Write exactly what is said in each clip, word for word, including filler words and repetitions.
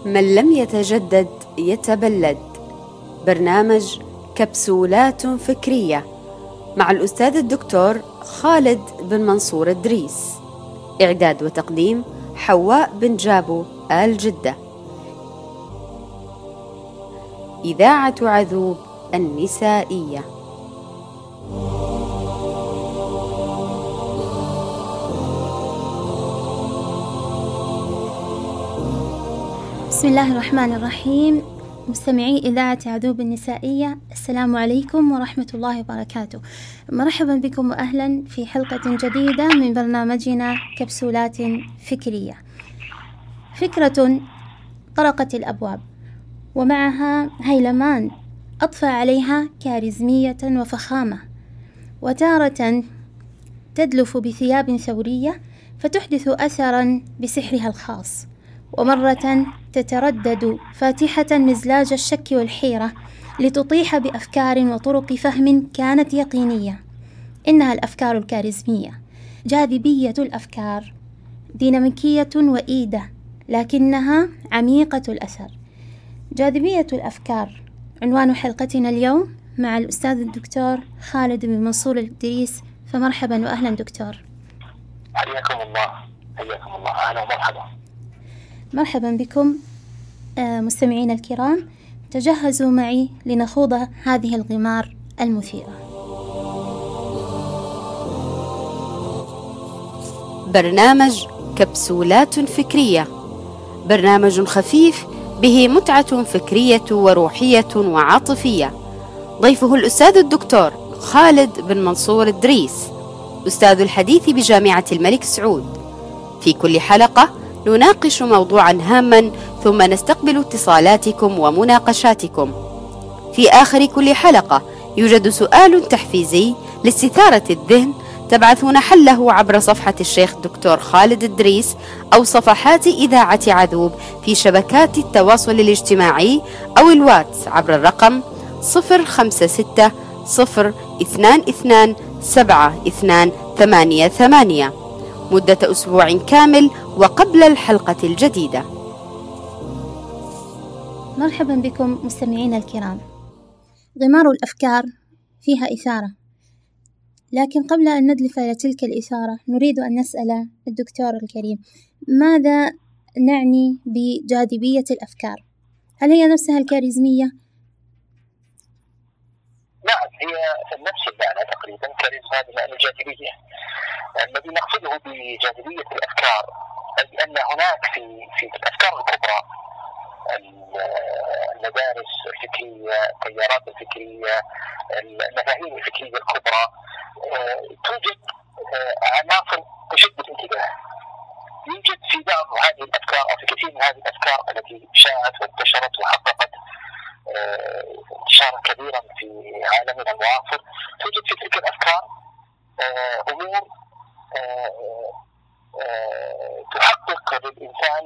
من لم يتجدد يتبلد. برنامج كبسولات فكرية مع الأستاذ الدكتور خالد بن منصور الدريس. إعداد وتقديم حواء بن جابو آل جدة. إذاعة عذوب النسائية. بسم الله الرحمن الرحيم. مستمعي إذاعة عذوب النسائية، السلام عليكم ورحمة الله وبركاته. مرحبا بكم وأهلا في حلقة جديدة من برنامجنا كبسولات فكرية. فكرة طرقت الأبواب ومعها هيلمان أضفى عليها كاريزمية وفخامة، وتارة تدلف بثياب ثورية فتحدث أثرا بسحرها الخاص، ومرة تتردد فاتحة مزلاج الشك والحيرة لتطيح بأفكار وطرق فهم كانت يقينية. إنها الأفكار الكاريزمية، جاذبية الأفكار، ديناميكية وإيدة، لكنها عميقة الأثر. جاذبية الأفكار عنوان حلقتنا اليوم مع الأستاذ الدكتور خالد بن منصور الدريس. فمرحبا وأهلا دكتور. حياكم الله. حياكم الله. أهلا ومرحبا. مرحبا بكم. آه مستمعين الكرام، تجهزوا معي لنخوض هذه الغمار المثيرة. برنامج كبسولات فكرية، برنامج خفيف به متعة فكرية وروحية وعاطفية. ضيفه الأستاذ الدكتور خالد بن منصور الدريس، أستاذ الحديث بجامعة الملك سعود. في كل حلقة نناقش موضوعا هاما، ثم نستقبل اتصالاتكم ومناقشاتكم. في آخر كل حلقة يوجد سؤال تحفيزي لاستثارة الذهن، تبعثون حله عبر صفحة الشيخ دكتور خالد الدريس أو صفحات إذاعة عذوب في شبكات التواصل الاجتماعي أو الواتس عبر الرقم صفر خمسة ستة صفر اثنان اثنان سبعة اثنان ثمانية ثمانية مدة أسبوع كامل وقبل الحلقة الجديدة. مرحبا بكم مستمعين الكرام. غمار الأفكار فيها إثارة، لكن قبل أن ندلف إلى تلك الإثارة نريد أن نسأل الدكتور الكريم، ماذا نعني بجاذبية الأفكار؟ هل هي نفسها الكاريزمية؟ نعم، هي نفس المعنى تقريبا. كاريزما بمعنى الجاذبية. الذي نقصده بجاذبية الأفكار أي أن هناك في في الأفكار الكبرى، المدارس الفكرية، التيارات الفكرية، المفاهيم الفكرية الكبرى، توجد عناصر تشد الانتباه. يوجد في بعض هذه الأفكار أو في كثير من هذه الأفكار التي شاعت وانتشرت وحققت انتشارا كبيرا في عالمنا المعاصر، توجد في تلك الأفكار أمور تحقق للإنسان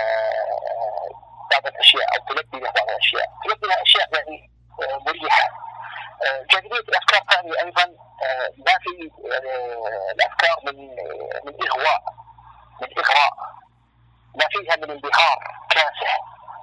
بعض الأشياء أو تلبي له بعض الأشياء، تلبي له أشياء يعني مريحة. جاذبية الأفكار تعني أيضا ما في الأفكار من من إغواء، من إغراء، ما فيها من انبهار كاسح.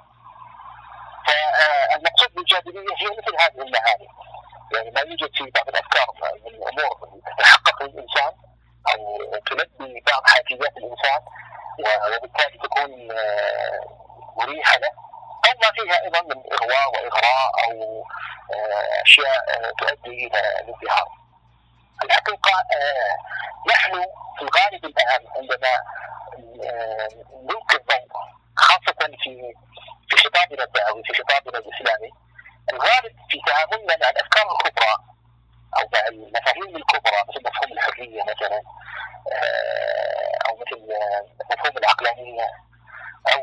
فالمقصود بالجاذبية هي مثل هذه المعاني، يعني ما يوجد في بعض الأفكار من الأمور تتحقق للإنسان أو تلبي بعض حاجيات الإنسان وبالتالي تكون مريحة له، أو ما فيها أيضا من إغواء وإغراء أو أشياء تؤدي إلى الانبهار. الحقيقة نحن في الغالب الآن عندما نلقي الضوء خاصة في في خطابنا الدعوي، في خطابنا الإسلامي، الغالب في تعاملنا مع الأفكار الكبرى أو مع المفاهيم الكبرى مثل مفهوم الحرية مثلا، أو مثل مفهوم العقلانية، أو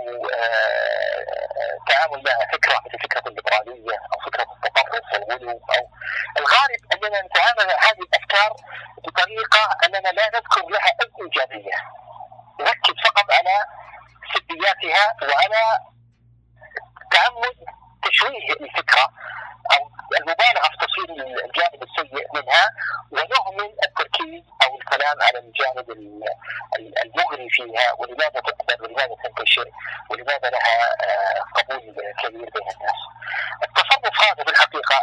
تعامل مع فكرة مثل فكرة الليبرالية أو فكرة التطرف والغلو، أو الغالب أننا نتعامل مع هذه الأفكار بطريقة أننا لا نذكر لها أي إيجابية، نركز فقط على سلبياتها وعلى تعمد تشويه الفكرة أو المبالغة في تصوير الجانب السيء منها، ونهمل التركيز أو الكلام على الجانب المغري فيها، ولماذا تقبل ولماذا تنتشر ولماذا لها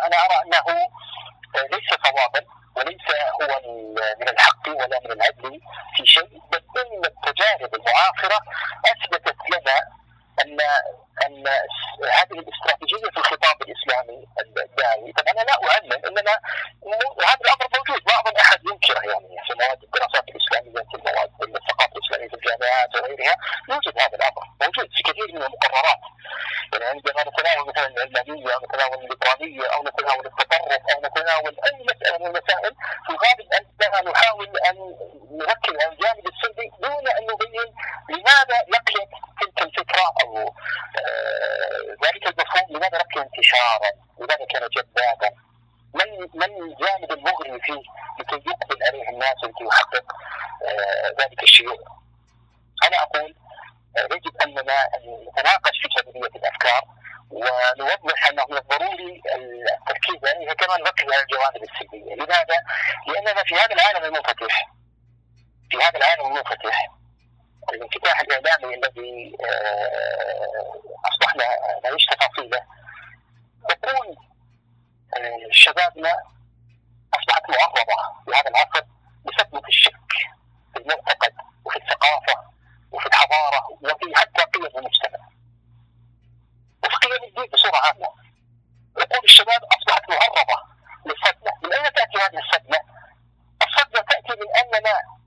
أنا أرى أنه ليس صوابا وليس هو من الحق ولا من العدل في شيء، بل إن التجارب المعاصرة أثبتت لنا أن أن هذه الاستراتيجية في الخطاب الإسلامي الداعي، طبعا أنا لا أعلم، إنما هذا الأمر موجود، ما أظن أحد ينكره يعني في مواد الدراسات الإسلامية، في مواد الثقافة الإسلامية في الجامعات وغيرها، يوجد هذا الأمر، موجود في كثير من المقررات. يعني عندما نتناول مثلا العلمانية أو نتناول الليبرالية أو نتناول التطرف أو نتناول أي مسألة من المسائل، في الغالب أننا نحاول أن نركز على الجانب السلبي دون أن نبين لماذا لقيت تلك الفكرة أو آه ذلك المفهوم، لماذا لقي انتشارا، لماذا كان جذابا، من من الجانب المغري فيه لكي يقبل عليه الناس ولكي يحقق آه ذلك الشيوع. أنا أقول يجب أننا نتناقش في جاذبية الأفكار ونوضح أنه من الضروري التركيز عليها كما نركز على الجوانب السلبية. لماذا؟ لأننا في هذا العالم المنفتح في هذا العالم المنفتح الانفتاح الإعلامي الذي أصبحنا نعيش تفاصيله، تكون شبابنا أصبحت معرضة في هذا العصر لصدمة الشك في المعتقد وفي الثقافة وفي الحضارة وفي حتى قيم المجتمع وفي قيم الدين بصورة عامة. عقول الشباب أصبحت معرضة للصدمة. من أين تأتي هذه الصدمة؟ الصدمة تأتي من أننا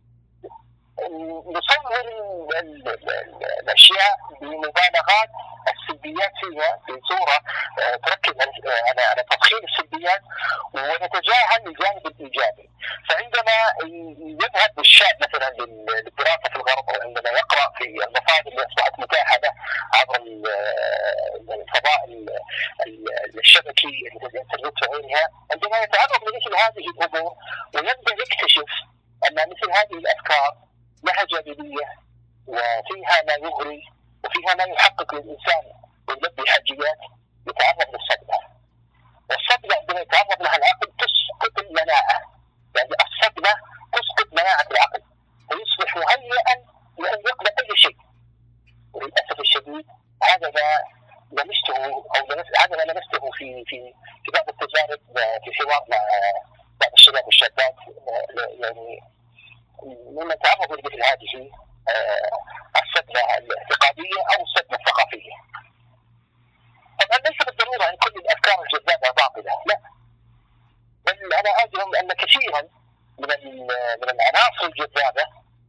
نصور الأشياء بمبالغات السلبيات فيها بصورة تركز على على تضخيم السلبيات ونتجاهل الجانب الإيجابي. فعندما يذهب الشاب مثلا للدراسة في الغرب أو عندما يقرأ في المصادر اللي أصبحت متاحة له عبر الفضاء الشبكي الإنترنت وغيرها، عندما يتعرض لمثل هذه الأمور ويبدأ يكتشف أن مثل هذه الأفكار لها جاذبية وفيها ما يغري وفيها ما يحقق للإنسان ويلبي حاجيات، يتعرض للصدمة. والصدمة عندما يتعرض لها العقل تسقط المناعة، يعني الصدمة تسقط مناعة العقل ويصبح مهيئا لأن يقبل أي شيء. وللأسف الشديد هذا ما لمسته أو هذا ما لمسته في في في بعض التجارب في حوار مع بعض الشباب والشابات، يعني ممن تعرضوا لمثل هذه الصدمة الاعتقادية أو الصدمة الثقافية. طبعا ليس بالضرورة أن كل الأفكار الجذابة باطلة، لا، بل أنا أجزم أن كثيرا من من العناصر الجذابة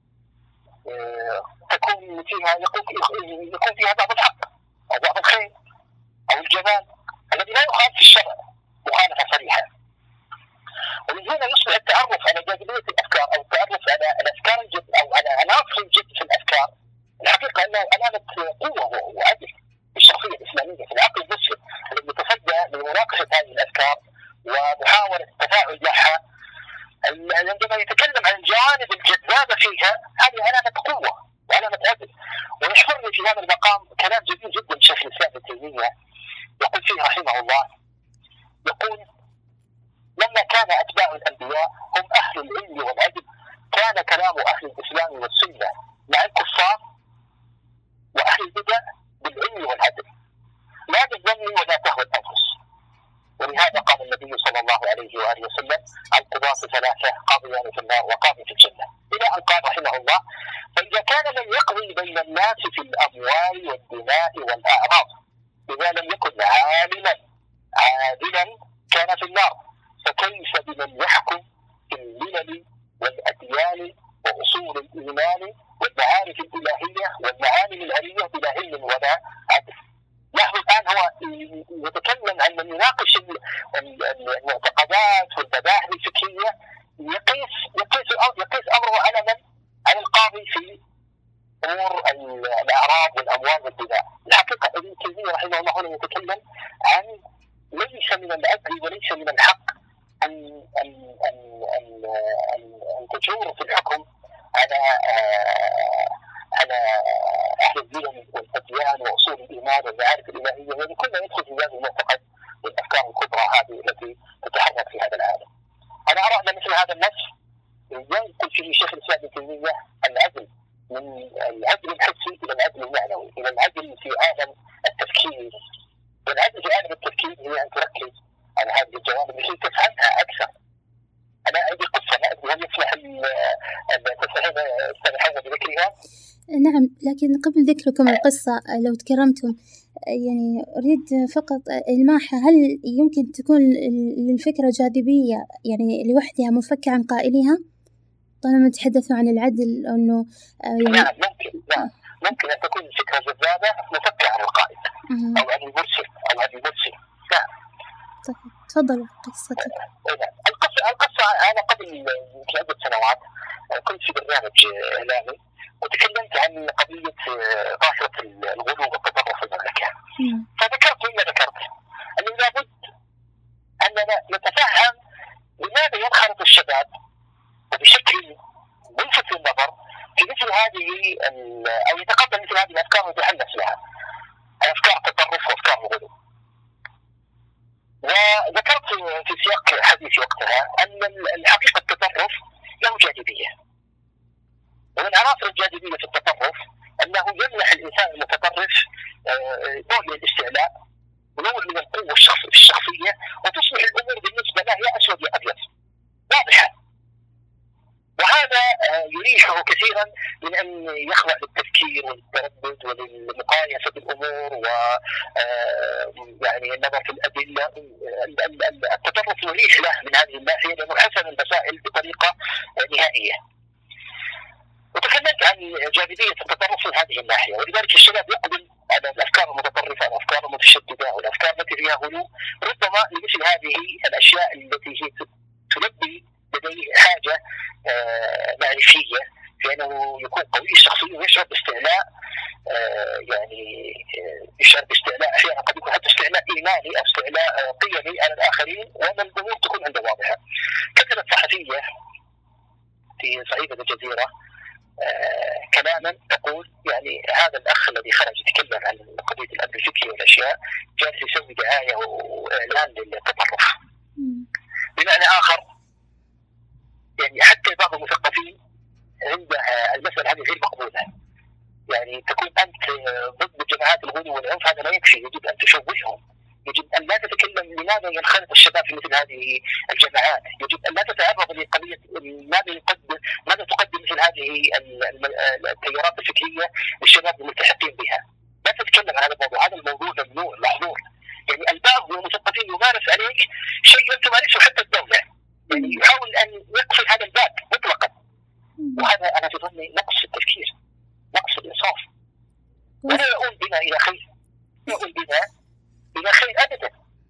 تكون فيها يكون فيها بعض الحق أو بعض الخير أو الجمال الذي لا يخالف في الشرع مخالفة صريحة. ومن هنا يصبح التعرف على جاذبية الأفكار أو التعرف على الأفكار الجد أو على عناصر الجد في الأفكار، الحقيقة أنه علامة قوة وعدل في الشخصية الإسلامية، في العقل المسلم الذي يتصدى لمناقشة هذه الأفكار ومحاولة التفاعل معها. عندما يتكلم عن الجوانب الجذابة فيها، هذه علامة قوة وعلامة عدل. ويحضرني في هذا المقام كلام جميل جدا شيخ الإسلام ابن تيمية يقول فيه رحمه الله، يقول: لما كان أتباع الأنبياء هم أهل العلم والعدل، كان كلام أهل الإسلام والسنة مع الكفار وأهل البدع بالعلم والعدل، لا بالظن ولا تهوى الأنفس. ولهذا قال النبي صلى الله عليه وآله وسلم: القضاة ثلاثة، قاضيان في النار وقاضي في الجنة، إلى أن قال رحمه الله: فإذا كان من يقضي بين الناس في الأموال والدماء والأعراض، إذا لم يكن عالما عادلا كان في النار، فكيف بمن يحكم في الملل والأديان وأصول الإيمان والمعارف الإلهية والمعالم العلية بلا علم ولا عدل. لاحظوا الآن هو يتكلم عن من يناقش المعتقدات والمذاهب الفكرية، يقيس يقيس يقيس أمره على من؟ على القاضي في أمور الأعراض والأموال والدماء. الحقيقة ابن تيمية رحمه الله هنا يتكلم عن ليس من العدل وليس من الحق أن أن أن أن أن تجور في الحكم على على أهل الدين والأديان وأصول الإيمان والمعارف الإلهية، يعني كل ما يدخل في هذا المعتقد والأفكار الكبرى هذه التي تتحرك في هذا العالم. أنا أرى أن مثل هذا النص ينقل فيه شيخ الإسلام ابن تيمية العدل من العدل الحسي إلى العدل المعنوي، إلى العدل في عالم التفكير. والعدل في عالم التفكير هي أن تركز على هذه نعم، لكن قبل ذكركم القصة لو تكرمتم يعني أريد فقط إلماحها، هل يمكن تكون للفكرة جاذبية يعني لوحدها منفكة عن قائلها طالما تحدثوا عن العدل أنه يعني نعم ممكن نعم ممكن أن تكون الفكرة جذابة منفكة عن القائل أو عن المرسل أو عن المرسل. نعم. طيب تفضلوا قصتك. القصة القصة أنا قبل عدة سنوات كنت في برنامج إعلامي وتكلمت عن قضية ظاهرة الغلو والتطرف في المملكة. فذكرت مما ذكرت أنه لابد أننا نتفهم لماذا ينخرط الشباب وبشكل ملفت للنظر في مثل هذه أو يتقبل مثل هذه الأفكار ويتحدث لها، أفكار التطرف وأفكار الغلو. وذكرت في سياق حديثي وقتها أن الحقيقة التطرف له جاذبية، ومن عناصر الجاذبية في التطرف أنه يمنح الإنسان المتطرف نوع من الاستعلاء ونوع من القوة الشخصية، وتصبح الأمور بالنسبة له يا أسود يا أبيض واضحة. وهذا يريحه كثيرا من أن يخضع للتفكير وللتردد وللمقايسة بالأمور و يعني النظر في الأدلة. التطرف يريح له من هذه الناحية لأنه حسم المسائل بطريقة نهائية. وتكلمت عن جاذبية التطرف من هذه الناحية، ولذلك الشباب يقبل على الأفكار المتطرفة والأفكار المتشددة والأفكار التي فيها غلو ربما لمثل هذه الأشياء التي هي تلبي لديه حاجة آه معرفية في أنه يكون قوي الشخصية ويشعر باستعلاء، آه يعني آه يشعر باستعلاء أحيانا قد يكون حتى استعلاء إيماني أو استعلاء قيمي على الآخرين، وأن الأمور تكون عنده واضحة. كتبت صحفية في صحيفة الجزيرة آه كلاما تقول يعني هذا الأخ الذي خرج يتكلم عن قضية الأمن الفكري والأشياء جالس يسوي دعاية وإعلان للتطرف. بمعنى آخر يعني حتى بعض المثقفين عندها المسألة هذه غير مقبولة، يعني تكون أنت ضد جماعات الغلو والعنف هذا لا يكفي، يجب أن تشوههم، يجب أن لا تتكلم لماذا ينخرط الشباب في مثل هذه الجماعات، يجب أن لا تتعرض لقضية ماذا يقدم ماذا تقدم مثل هذه التيارات الفكرية للشباب الملتحقين بها. لا تتكلم عن هذا الموضوع، هذا الموضوع ممنوع محظور. يعني البعض من المثقفين يمارس عليك شيء لم تمارسه حتى الدولة، يعني يحاول أن يقفل هذا الباب مطلقا، وهذا أنا في ظني نقص التفكير، نقص الإنصاف، ولا يؤول بنا إلى خير، يؤول بنا إلى خير أبدا.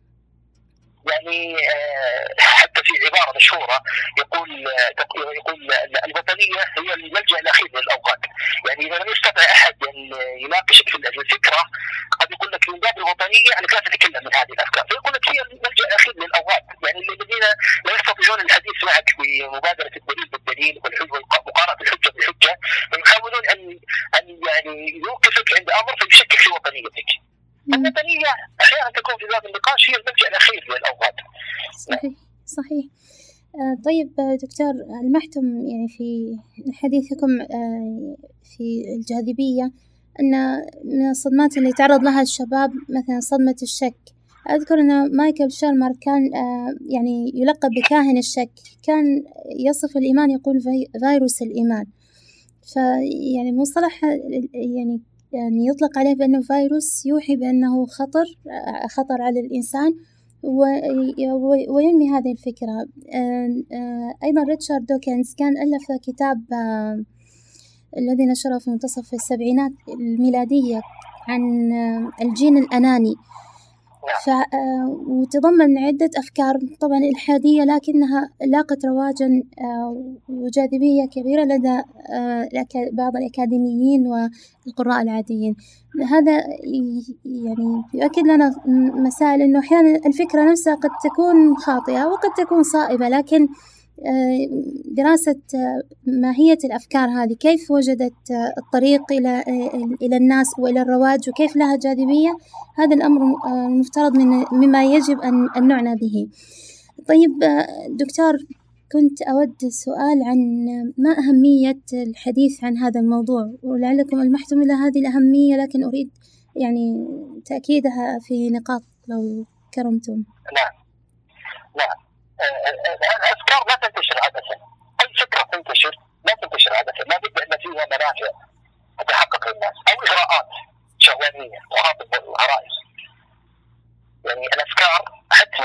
يعني حتى في عبارة مشهورة يقول يقول الوطنية هي الملجأ الأخير للأوقات. يعني إذا لم يستطع أحد أن يناقشك في الفكرة قد يقول لك من باب الوطنية أنك لا تتكلم من هذه الأفكار، فيقول لك هي الملجأ الأخير للأوقات. يعني الذين لا يستطيعون الحديث معك بمبادرة الدليل بالدليل ومقارنة الحجة بالحجة يحاولون أن أن يعني يوقفك عند أمر فيشكك في وطنيتك. الوطنية أحيانا تكون في باب النقاش هي الملجأ الأخير للأوقات. صحيح صحيح. آه طيب دكتور، لمحتم يعني في حديثكم آه في الجاذبية أن من الصدمات اللي تعرض لها الشباب مثلا صدمة الشك. أذكر أن مايكل شيرمر كان آه يعني يلقب بكاهن الشك، كان يصف الإيمان يقول في فيروس الإيمان. فيعني مصطلح يعني يعني يطلق عليه بأنه فيروس يوحي بأنه خطر خطر على الإنسان وينمي هذه الفكرة. أيضا ريتشارد دوكنز كان ألف كتاب الذي نشره في منتصف السبعينات الميلادية عن الجين الأناني، ف وتضمن عدة أفكار طبعا إلحادية لكنها لاقت رواجا وجاذبية كبيرة لدى بعض الأكاديميين والقراء العاديين. هذا يعني يؤكد لنا مسائل إنه أحيانا الفكرة نفسها قد تكون خاطئة وقد تكون صائبة، لكن دراسة ماهية الأفكار هذه كيف وجدت الطريق إلى إلى الناس وإلى الرواج وكيف لها جاذبية، هذا الأمر المفترض من مما يجب أن أن نعنى به. طيب دكتور، كنت أود سؤال عن ما أهمية الحديث عن هذا الموضوع، ولعلكم ألمحتم إلى هذه الأهمية لكن أريد يعني تأكيدها في نقاط لو كرمتم. نعم نعم. الأفكار لا تنتشر عبثا، أي فكرة تنتشر لا تنتشر عبثا، لا بد أن فيها منافع تتحقق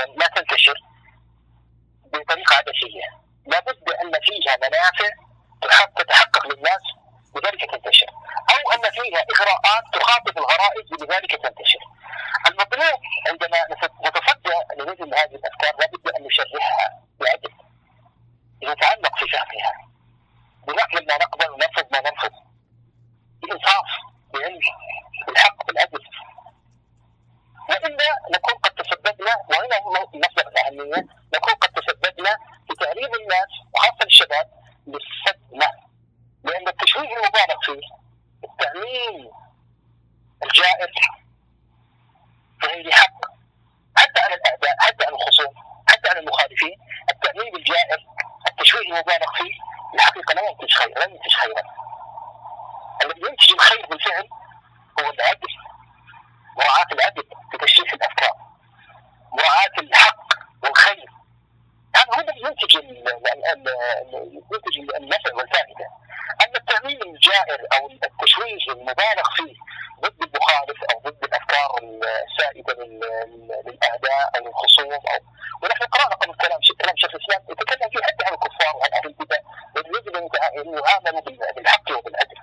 لا تنتشر بطريقه عبثيه، لابد ان فيها منافع تتحقق للناس لذلك تنتشر، او ان فيها اغراءات تخاطب الغرائز لذلك تنتشر. المطلوب عندما نتصدى لمثل هذه الافكار لابد ان نشرحها بعدل، نتعمق في فهمها، بنقبل ما نقبل ونرفض ما نرفض، بانصاف، بعلم، بالحق، بالعدل، والا نكون قد تسببنا، وهنا مصدر الاهميه، نكون قد تسببنا في تعريض الناس وخاصه الشباب للصدمه، لان التشويه المبالغ فيه، التعميم الجائر بغير حق حتى على الاعداء، حتى على الخصوم، حتى على المخالفين، التعميم الجائر، التشويه المبالغ فيه، الحقيقه لا ينتج خير، لا ينتج خيرا. الذي ينتج الخير بالفعل هو العدل، مراعاة العدل في تشريح الافكار، مراعاة الحق والخير، هذا هو الذي ينتج ينتج النفع والفائده. اما التعميم الجائر او التشويه المبالغ فيه ضد المخالف او ضد الافكار السائده للاعداء او للخصوم، او ونحن قرانا قبل كلام كلام شيخ الاسلام يتكلم فيه حتى عن الكفار وعن اهل البدع، يجب ان يعاملوا بالحق وبالعدل.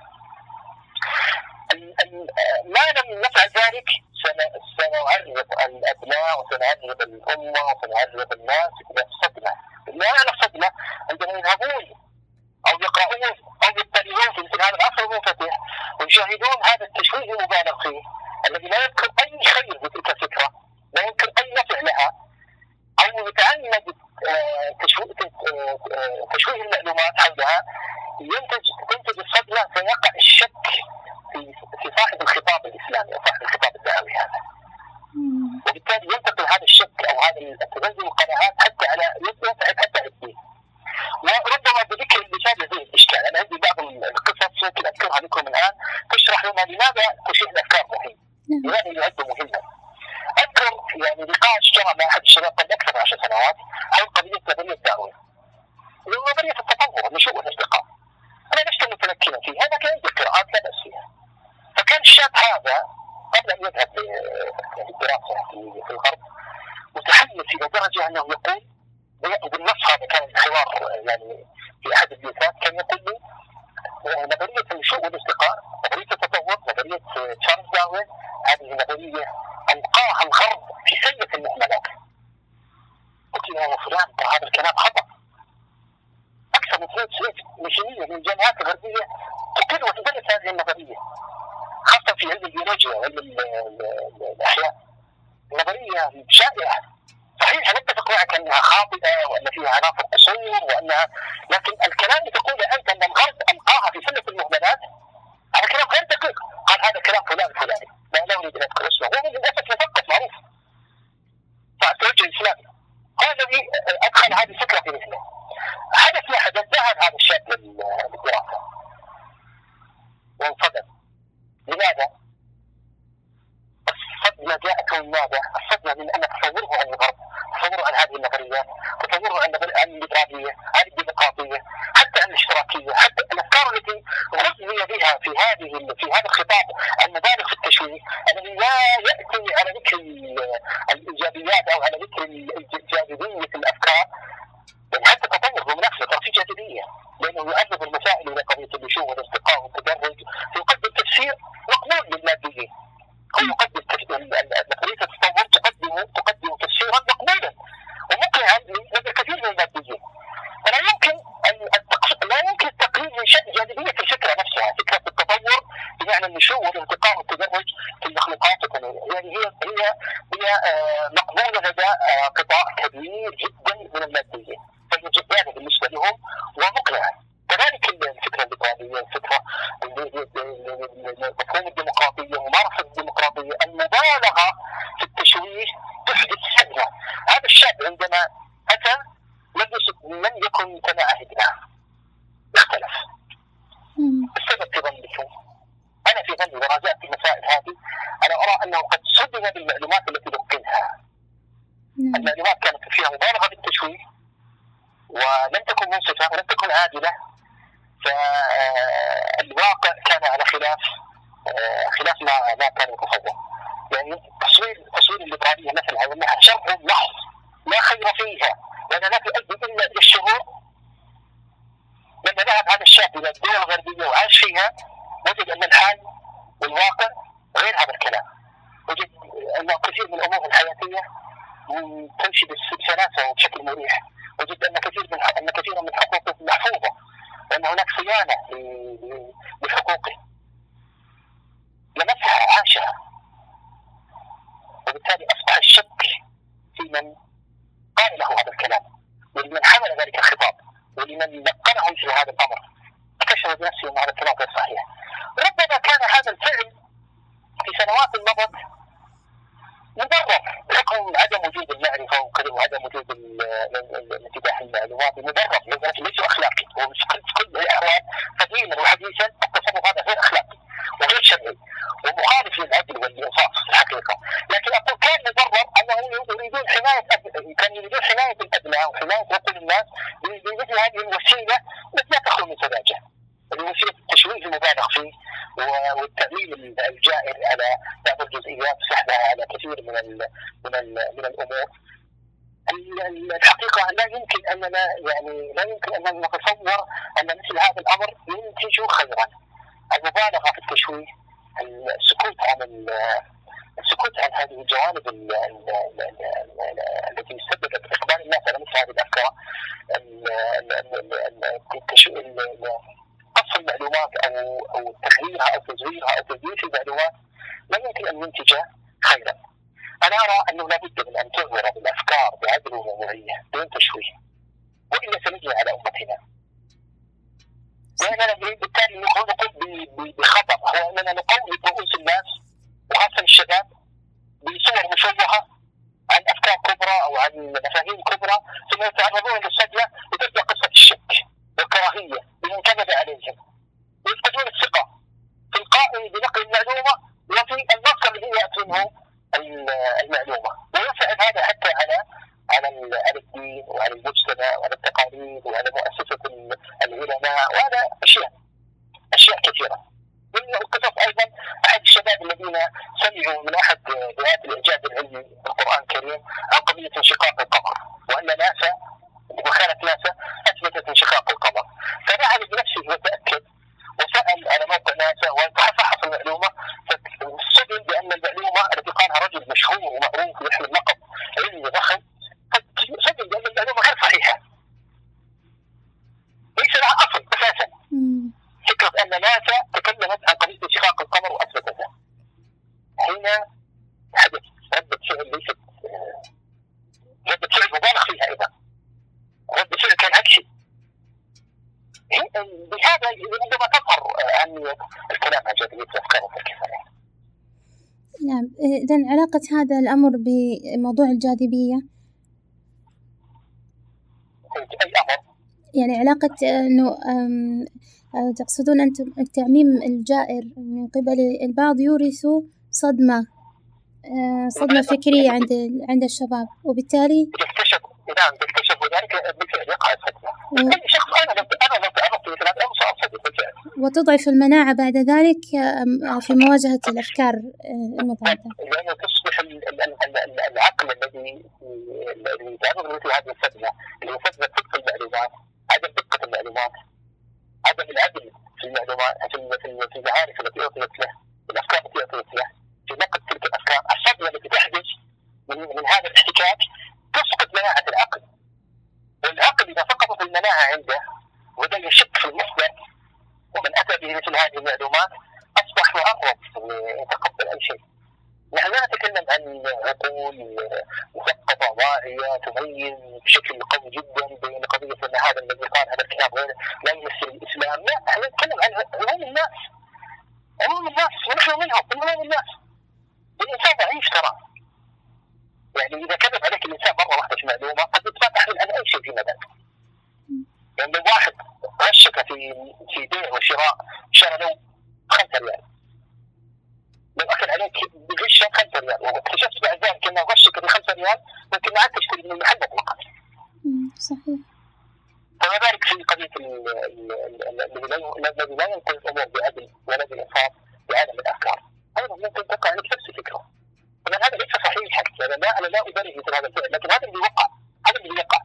ما لم نفعل ذلك سنعرض الابناء وسنعرض الامه وسنعرض الناس الى الصدمه. لا معنى الصدمه عندما يذهبون او يقرؤون او يطلعون في مثل هذا العصر المنفتح ويشاهدون هذا التشويه المبالغ فيه الذي لا يذكر اي خير بتلك الفكره، لا يذكر اي نفع لها، او يتعمد تشويه المعلومات حولها، ينتج تنتج الصدمه، فيقع الشك في في صاحب الخطاب الاسلامي او صاحب الخطاب الدعوي هذا، وبالتالي ينتقل هذا الشك او هذا التبذل القناعات حتى على يصعد حتى على الدين. وربما بذكر المثال هذه الاشكال، انا عندي بعض القصص ممكن اذكرها لكم الان تشرح لنا لماذا تشريح الافكار مهم، لماذا يعد مهما. اذكر يعني لقاء اجتمع مع احد الشباب قبل اكثر من عشر سنوات حول قضيه نظريه الدعوه، نظريه التطور، النشوء والارتقاء. انا لست متمكنا فيها لكن عندي قراءات لا باس فيها. فكان الشاب هذا قبل ان يذهب للدراسه في الغرب متحمس الى درجه انه يقول بالنص، هذا كان الحوار يعني في احد الجلسات، كان يقول لي نظريه النشوء والارتقاء، نظريه التطور، نظريه تشارلز داروين، هذه النظريه القاها الغرب في سله المهملات. قلت له يا فلان ترى هذا الكلام خطا. اكثر من ثلاث سنين ميشانيه من الجامعات الغربيه تقر وتدرس هذه النظريه، خاصه في علم البيولوجيا وعلم الاحياء. نظريه شائعه، صحيح نتفق معك انها خاطئه وان فيها عناصر قصور وانها، لكن الكلام اللي تقوله انت ان الغرب القاها في سله المهملات هذا كلام غير دقيق. قال هذا كلام فلان الفلاني، لا اريد ان اذكر اسمه، وهو للاسف مثقف معروف صاحب التوجه الاسلامي، هو الذي ادخل هذه الفكره في ذهنه. حدث ما حدث ذهب هذا الشاب للدراسه وانصدم. لماذا؟ الصدمه جاءت من ماذا؟ الصدمه من ان تصوره عن الغرب، تصوره عن هذه النظريات، تصوره عن عن الليبراليه، عن الديمقراطيه، حتى عن الاشتراكيه، حتى الافكار التي غذي بها في هذه في هذا الخطاب المبالغ في التشويه الذي لا ياتي على ذكر الايجابيات او على ذكر جاذبيه الافكار. يعني حتى التطور بالمناسبه ترى في جاذبيه، لانه يؤدب المسائل الى قضيه النشوء والارتقاء والتدرج، يقدم تفسير مقبول للماديين. هو يقدم نظريه التطور تقدم تقدم تفسيرا مقبولا ومقنعا لدى كثير من الماديين. فلا يمكن ان لا يمكن التقليل من شان جاذبيه الفكره نفسها، فكره التطور بمعنى النشوء والارتقاء والتدرج في المخلوقات، يعني هي هي هي مقبوله لدى قطاع كبير جدا من الماديين، فالجذابه بالنسبه لهم ومقنعه. كذلك الفكره الليبراليه، الفكره مفهوم الديمقراطيه، ممارسه الديمقراطيه، المبالغه في التشويه تحدث صدمه. هذا الشاب عندما اتى لم يكن كما عهدنا، اختلف. السبب في ظنكم، انا في ظني وراجعت في المسائل هذه، انا ارى انه قد صدم بالمعلومات التي لقنها. المعلومات كانت فيها مبالغه بالتشويه ولم تكن منصفه ولم تكن عادله، فالواقع كان على خلاف خلاف ما ما كان يتصور. يعني تصوير تصوير الليبراليه مثلا او انها شرح محض فيها لأنها لا تؤدي إلا إلى الشرور. لما ذهب هذا الشاب إلى الدول الغربية وعاش فيها وجد أن الحال والواقع غير هذا الكلام. وجد أن كثير من الأمور الحياتية تمشي بسلاسة وبشكل مريح. وجد أن كثير من أن كثيرا من حقوقه محفوظة، وأن هناك صيانة لحقوقه لمسها عاشها. وبالتالي أصبح الشك في من قال له هذا الكلام ولمن حمل ذلك الخطاب ولمن لقنه مثل هذا الأمر. اكتشف بنفسه أن هذا الكلام غير صحيح. ربما كان هذا الفعل في سنوات مضت مبرر بحكم عدم وجود المعرفة وعدم وجود انفتاح المعلومات، مبرر ليس أخلاقي. وفي كل الأحوال قديما وحديثا التصرف هذا غير أخلاقي وغير شرعي ومخالف للعدل والإنصاف في الحقيقة. لكن أقول كان مبرر أنه يريدون حماية كان يريدون حماية الأبناء وحماية عقول الناس بمثل هذه الوسيلة التي لا تخلو من سذاجة، وسيلة التشويه المبالغ فيه والتعليل الجائر على بعض الجزئيات وسحبها على كثير من ال من ال من الأمور. الحقيقة لا يمكن أننا يعني لا يمكن أن نتصور أن مثل هذا الأمر ينتج خيرا. المبالغة في التشويه، السكوت عن السكوت عن هذه الجوانب التي سببت إقبال الناس على مثل هذه الأفكار، قص المعلومات أو أو تغييرها أو تزويرها أو تزوير المعلومات لا يمكن أن ينتج خيرا. أنا أرى أنه لابد من أن تظهر بالأفكار بعدل وموضوعية دون تشويه، وإلا سنجني على أمتنا. لأننا بالتالي نقول بخطأ هو أننا نقوي رؤوس الناس وخاصة الشباب بصور مشوهة عن أفكار كبرى أو عن مفاهيم كبرى، ثم يتعرضون للصدمة وتبدأ قصة الشك والكراهية لمن كذب عليهم، ويفقدون الثقة في القائم بنقل المعلومة وفي المصدر الذي يأتي منه المعلومة، ويساعد هذا حتى على على على الدين وعلى المجتمع وعلى التقاليد وعلى مؤسسة العلماء وعلى أشياء أشياء كثيرة. من القصص أيضا أحد الشباب الذين سمعوا من أحد دعاة الإعجاز العلمي بالقرآن الكريم عن قضية انشقاق القمر، وأن ناسا وكالة ناسا أثبتت انشقاق القمر، فذهب بنفسه وتأكد وسأل على موقع ناسا وفحص المعلومة، فصدم بأن المعلومة التي قالها رجل مشهور ومعروف ويحمل لقب علمي ضخم، صدم بأن المعلومة غير صحيحة ليس لها أصل أساسا. فكرة أن ناسا تكلمت عن قضية انشقاق القمر وأثبتتها، حين حدث ردة فعل ليست ردة فعل مبالغ فيها أيضا، ردة فعل كان عكسي. بهذا عندما تظهر أهمية الكلام عن جاذبية الأفكار والفلسفة. نعم، إذن علاقة هذا الأمر بموضوع الجاذبية أي أمر؟ يعني علاقة أنه تقصدون أنتم التعميم الجائر من قبل البعض يورث صدمة صدمة فكرية عند عند الشباب، وبالتالي تكتشف نعم تكتشف ذلك بالفعل يقع الصدمة. أي شخص أنا لو أنا لو تعرضت لثلاث أمر سأصدم بالفعل. وتضعف المناعة بعد ذلك في مواجهة الأفكار المضادة. لأنه تصبح العقل الذي الذي يتعرض لمثل هذه الصدمة اللي هو صدمة صدق المعلومات، عدم دقة المعلومات، عدم العدل في المعلومات في المعارف التي أعطيت له، الأفكار التي أعطيت له، في نقد تلك الأفكار، الصدمة التي تحدث من, من هذا الاحتكاك تسقط مناعة العقل. والعقل إذا سقطت المناعة عنده وبدأ يشك في المصدر ومن أتى به مثل هذه المعلومات أصبح معرض يتقبل أي شيء. نحن لا نتكلم عن عقول مثقفة واعية تميز بشكل قوي جدا بين قضية أن هذا الذي قال هذا الكلام لا يمثل الإسلام، لا، نحن نتكلم عن عموم الناس، عموم الناس ونحن منهم، عموم الناس. الإنسان ضعيف ترى، يعني إذا كذب عليك الإنسان مرة واحدة في معلومة قد تحمل عن أي شيء فيما بعد. يعني لو واحد غشك في في بيع وشراء شرى له خمسة ريال، لو أخذ عليك بغشة خمسة ريال واكتشفت بعد ذلك أنه غشك بخمسة ريال ممكن ما عاد تشتري من المحل مطلقا. صحيح. فما بالك في قضية الذي لا ينقل الأمور بعدل ولا بإنصاف بعالم الأفكار، أيضا ممكن تقع عليك نفس الفكرة. طبعا هذا ليس صحيح حتى أنا لا أنا لا أبرر مثل هذا الفعل، لكن هذا اللي وقع، هذا اللي يقع.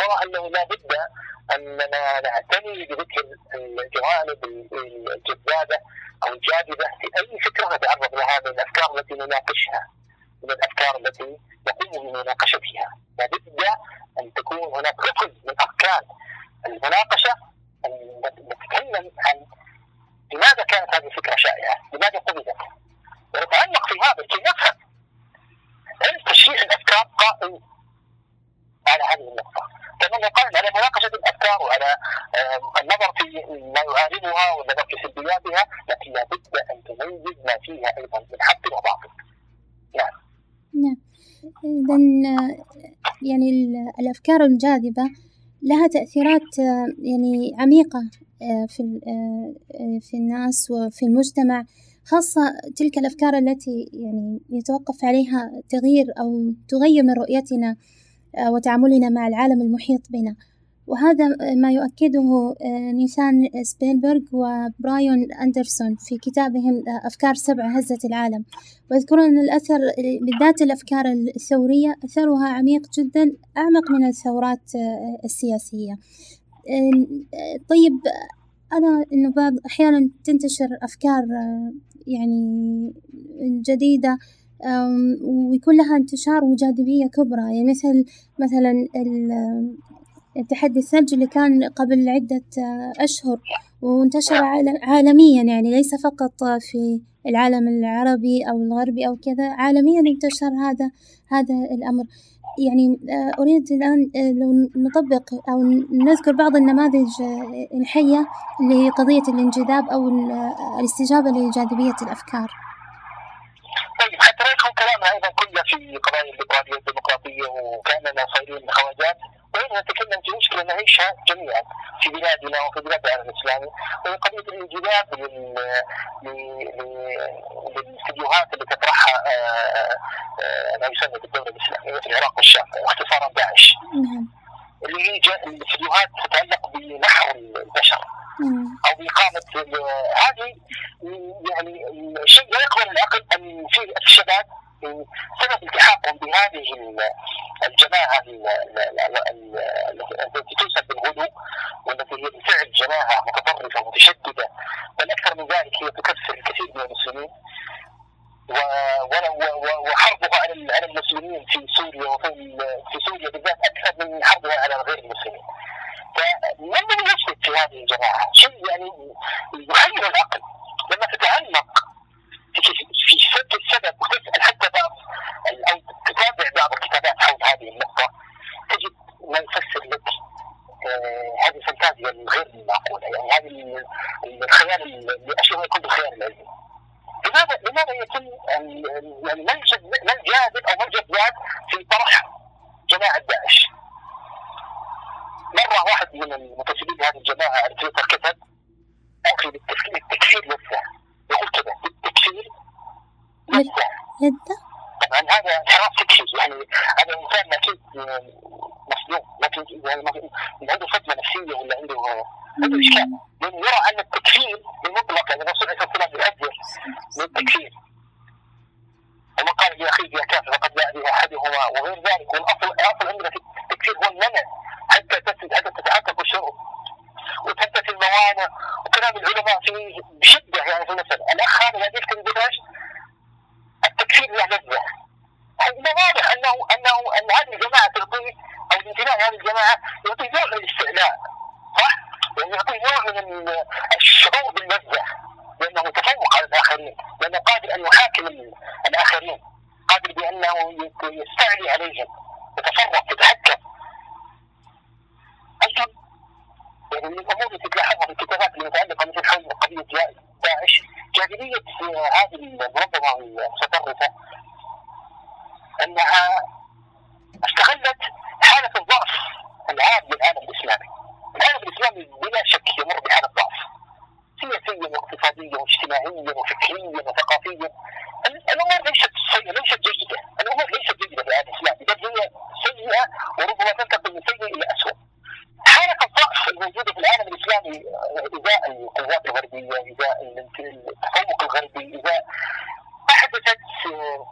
أرى أنه لا بد أننا نعتني بذكر الجوانب الجذابة أو الجاذبة في أي فكرة نتعرض لها من الأفكار التي نناقشها، من الأفكار التي نقوم بمناقشتها. لا بد أن تكون هناك ركن من أركان المناقشة أن نتكلم عن لماذا كانت هذه الفكرة شائعة، لماذا قبلت، ونتعمق في هذا لكي نفهم علم تشريح الأفكار قائم على هذه النقطة، كما قائم على مناقشة الأفكار وعلى النظر في ما يعارضها والنظر في سلبياتها، لكن لا بد أن تميز ما فيها أيضا من حق وباطل. نعم. نعم. إذن يعني الأفكار الجاذبة لها تأثيرات يعني عميقة في في الناس وفي المجتمع، خاصة تلك الأفكار التي يعني يتوقف عليها تغيير أو تغير من رؤيتنا وتعاملنا مع العالم المحيط بنا. وهذا ما يؤكده نيسان سبيلبرغ وبرايون أندرسون في كتابهم أفكار سبع هزت العالم، ويذكرون أن الأثر بالذات الأفكار الثورية أثرها عميق جدا، أعمق من الثورات السياسية. طيب أنا إنه بعض أحيانا تنتشر أفكار يعني جديدة ويكون لها انتشار وجاذبية كبرى، يعني مثل مثلا التحدي الثلج اللي كان قبل عدة أشهر وانتشر عالميا، يعني ليس فقط في العالم العربي أو الغربي أو كذا، عالميا انتشر هذا هذا الأمر. يعني أريد الآن لو نطبق أو نذكر بعض النماذج الحية لقضية الانجذاب أو الاستجابة لجاذبية الأفكار. طيب حتى لا يكون كلامنا أيضا كله في قضايا الليبرالية والديمقراطية وكأننا صايرين خواجات، وإننا نتكلم في مشكلة نعيشها جميعا في بلادنا وفي بلاد العالم الإسلامي، وهي قضية الانجذاب للاستديوهات اللي تطرحها ما يسمى بالدولة الإسلامية في العراق والشام، واختصارا داعش، اللي هي الاستديوهات تتعلق بنحو البشر أو بإقامة هذه، يعني شيء لا يقبل العقل أن في الشباب سبب التحاقهم بهذه الجماعة التي تنسب بالغلو، والتي هي بالفعل جماعة متطرفة متشددة، بل أكثر من ذلك هي تكفر الكثير من المسلمين، وحربها على المسلمين في سوريا وفي في سوريا بالذات أكثر من حربها على غير المسلمين. فمن من يثبت في هذه الجماعة شيء يعني يخير العقل لما تتعمق في سبب السبب وتسأل حتى بعض أو تتابع بعض الكتابات حول هذه النقطة، تجد ما يفسر لك آه هذه الفانتازيا الغير معقولة، يعني هذه الخيال اللي أشبه يكون بالخيال العلمي. لماذا لماذا يتم يعني من جاذب أو من جذاب في طرح جماعة داعش؟ مرة واحد من المنتسبين لهذه الجماعة على تويتر كتب أخي بالتكفير لذة، يقول كذا بالتكفير لذة. طبعا هذا انحراف فكري، يعني هذا إنسان أكيد مصدوم، لكن يعني عنده صدمة نفسية ولا عنده عنده إشكال، لأنه يرى أن التكفير بالمطلق، يعني الرسول عليه الصلاة والسلام يؤذر من التكفير، ومن قال لأخيه يا كافر فقد جاء به أحدهما وغير ذلك. والأصل الأصل عندنا في التكفير هو المنع حتى تسد حتى تتعاقب الشرب وتثبت الموانع، وكلام العلماء فيه بشدة يعني في المسألة. الأخ هذا الذي يكتب بداش التكفير له لذة، هذا واضح أنه أنه أن هذه الجماعة تعطي أو الانتماء لهذه الجماعة يعطي نوع من الاستعلاء، صح؟ يعني يعطي نوع من الشعور باللذة، لأنه متفوق على الآخرين، لأنه قادر أن يحاكم الآخرين، قادر بأنه يستعلي عليهم، يتصرف، يتحكم. أيضا يعني من الأمور التي تلاحظها في الكتابات المتعلقة مثل حول قضية داعش جاذبية هذه المنظمة المتطرفة، أنها استغلت حالة الضعف العام للعالم الإسلامي. العالم الإسلامي بلا شك يمر بحالة ضعف سياسيا واقتصاديا واجتماعيا وفكريا وثقافيا. الأمور ليست سيئة، ليست جيدة، الأمور ليست جيدة في العالم الإسلامي، بل هي سيئة وربما تنتقل من سيء إلى أسوأ. حالة الضعف الموجودة في العالم الإسلامي إزاء القوات الغربية، إزاء التفوق الغربي، إزاء أحدثت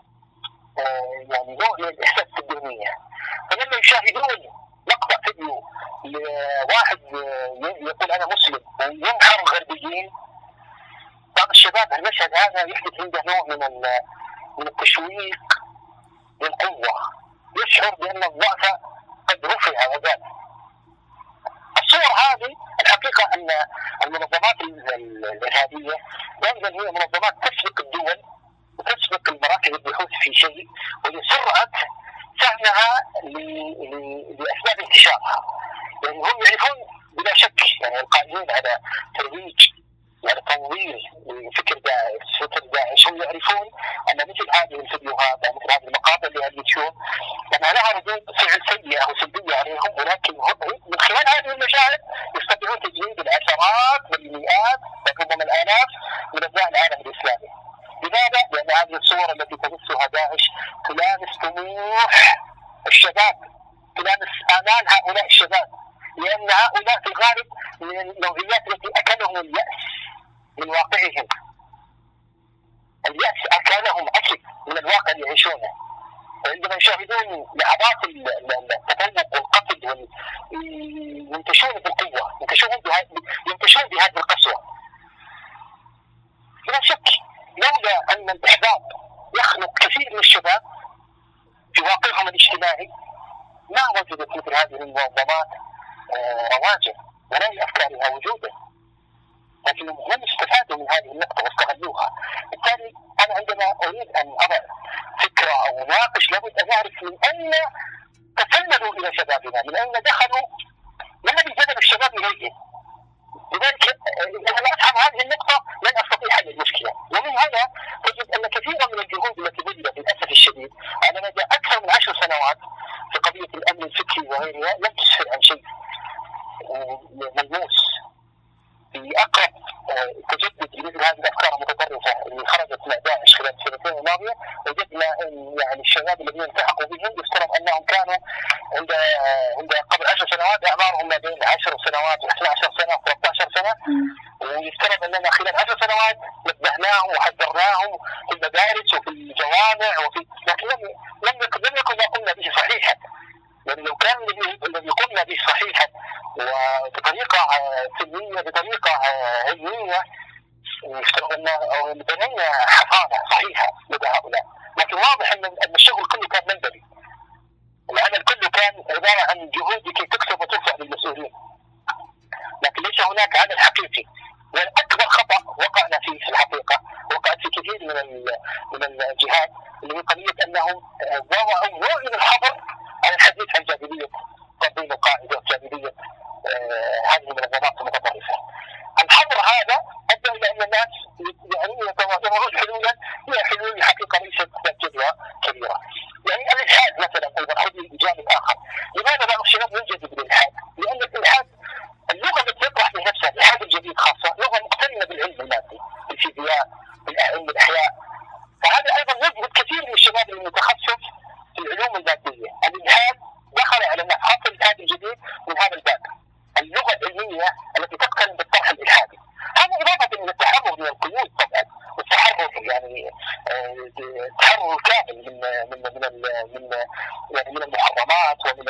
يعني نوع من الإحساس بالدونية. فلما يشاهدون مقطع فيديو واحد يقول انا مسلم وينحر غربيين، بعض الشباب المشهد هذا يحدث عنده نوع من من التشويق للقوه، يشعر بان الضعف قد رفع وزال. الصور هذه الحقيقه ان المنظمات الارهابيه دائما هي منظمات تسبق الدول وتسبق المراكز البحوث في شيء ولسرعه فهمها لاسباب انتشارها. يعني هم يعرفون بلا شك، يعني القائمين على ترويج وعلى تنظير فكر داعش فكر داعش هم يعرفون ان مثل هذه الفيديوهات او مثل هذه المقاطع اللي على اليوتيوب انها لها ردود فعل سيئه وسلبيه عليهم، ولكن هم من خلال هذه المشاهد يستطيعون تجنيد العشرات والمئات وربما الالاف من ابناء العالم الاسلامي. لماذا؟ لان هذه الصور التي تبثها داعش تلامس طموح الشباب، تلامس آمال هؤلاء الشباب، لأن هؤلاء في الغالب من النوعيات التي أكلهم اليأس من واقعهم. اليأس أكلهم أكل من الواقع اللي يعيشونه، وعندما يشاهدون لحظات التفوق والقتل ينتشون بالقوة، ينتشون ينتشون بهذه القسوة. بلا شك لولا أن الإحباط يخلق كثير من الشباب في واقعهم الاجتماعي ما وجدت مثل هذه المنظمات رواجا ولا لأفكارها وجودا، لكنهم لم يستفادوا من هذه النقطة واستغلوها. بالتالي أنا عندما أريد أن أضع فكرة أو ناقش لابد أن أعرف من أين تسللوا إلى شبابنا، من أين دخلوا، ما الذي جذب الشباب إليه. لذلك إذا لا أفهم هذه النقطة لن أستطيع حل المشكلة. ومن هنا تجد أن كثيرا من الجهود التي بذلت للأسف الشديد على مدى أكثر من عشر سنوات في قضية الأمن الفكري وغيرها لم تسفر عن شيء ملموس. في أقرب تجدد لمثل هذه الأفكار المتطرفة اللي خرجت مع داعش خلال السنتين الماضية، وجدنا أن يعني الشباب الذين التحقوا بهم يفترض أنهم كانوا عند عند قبل عشر سنوات أعمارهم ما بين عشر سنوات واثنتي عشرة سنة وثلاثة عشر سنة، ويفترض أننا خلال عشر سنوات نبهناهم وحذرناهم في المدارس وفي الجوامع وفي، لكن لم لم يكن يكن ما قلنا به صحيحا. لأن لو كان الذي قلنا به صحيحا وبطريقة سلمية بطريقة علمية يفترض أن بنينا حصانة صحيحة لدى هؤلاء، لكن واضح أن الشغل كله كان منبري، العمل كله كان عبارة عن جهود لكي تكسب وترفع للمسؤولين، لكن ليس هناك عمل حقيقي. والأكبر خطأ وقعنا فيه في الحقيقة وقعت في كثير من من الجهات اللي هي قضية أنهم وضعوا نوع من الحظر على الحديث عن جاذبية تنظيم القاعدة وجاذبية آه هذه المنظمات المتطرفة. الحظر هذا أدى إلى أن الناس يعني يتوافرون حلولا هي حلول الحقيقة ليست ذات جدوى كبيرة. يعني الإلحاد مثلا أيضا خذ جانب آخر. لماذا بعض الشباب ينجذب بالإلحاد؟ لأن الإلحاد اللغة التي يطرح بنفسها الإلحاد الجديد خاصة لغة مقترنة بالعلم المادي، بالفيزياء، بالعلم الأحياء. فهذا أيضا يجذب كثير من الشباب المتخصص في العلوم المادية. الإلحاد دخل على الناس خاصة الإلحاد الجديد من هذا الباب، اللغة العلمية التي تقترن بالطرح الإلحادي. هذا إضافة إلى التحرر من القيود طبعا، والتحرر يعني التحرر الكامل من من من من يعني من المحرمات ومن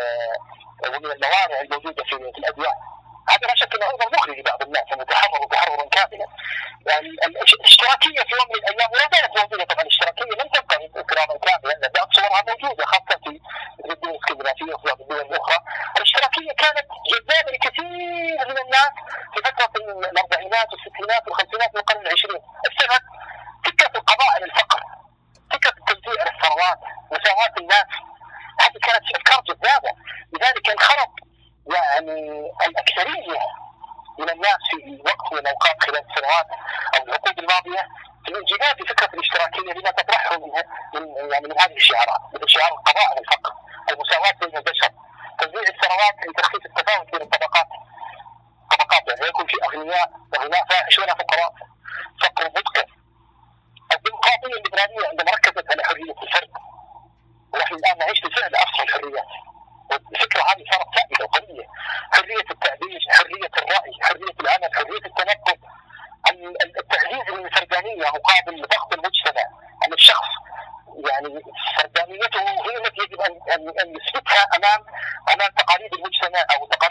ومن الموانع الموجودة في الأديان. هذا لا شك انه ايضا مغري لبعض الناس انه تحرروا تحررا كاملا. يعني الاشتراكيه في يوم من الايام ولا زالت موجوده، طبعا الاشتراكيه لم تبقى انقراضا كاملا لان بعض صورها موجوده خاصه في الدول الاسكندنافيه وفي بعض الدول الاخرى. الاشتراكيه كانت جذابه لكثير من الناس في فتره الاربعينات والستينات والخمسينات من القرن العشرين. السبب فكره القضاء على الفقر، فكره التوزيع على الثروات، مساواه الناس، هذه كانت افكار جذابه. لذلك انخرط يعني الأكثرية من الناس في وقت من الأوقات خلال السنوات أو العقود الماضية في الانجذاب بفكرة الاشتراكية لما تطرحه من من يعني من هذه الشعارات، مثل شعار القضاء على الفقر، المساواة بين البشر، توزيع الثروات لتخفيف التفاوت بين الطبقات، طبقات يعني لا يكون في أغنياء وغناء فاحش ولا فقراء، فقر مدقع. الديمقراطية الليبرالية عندما ركزت على حرية الفرد، ونحن الآن نعيش بالفعل أصل الحريات. الفكرة هذه صارت ثابتة وقوية، حرية التعبير، حرية الرأي، حرية العمل، حرية التنقل، التعزيز من الفردانية مقابل ضغط المجتمع على الشخص. يعني فردانيته هي التي يجب أن أن نثبتها أمام أمام تقاليد المجتمع أو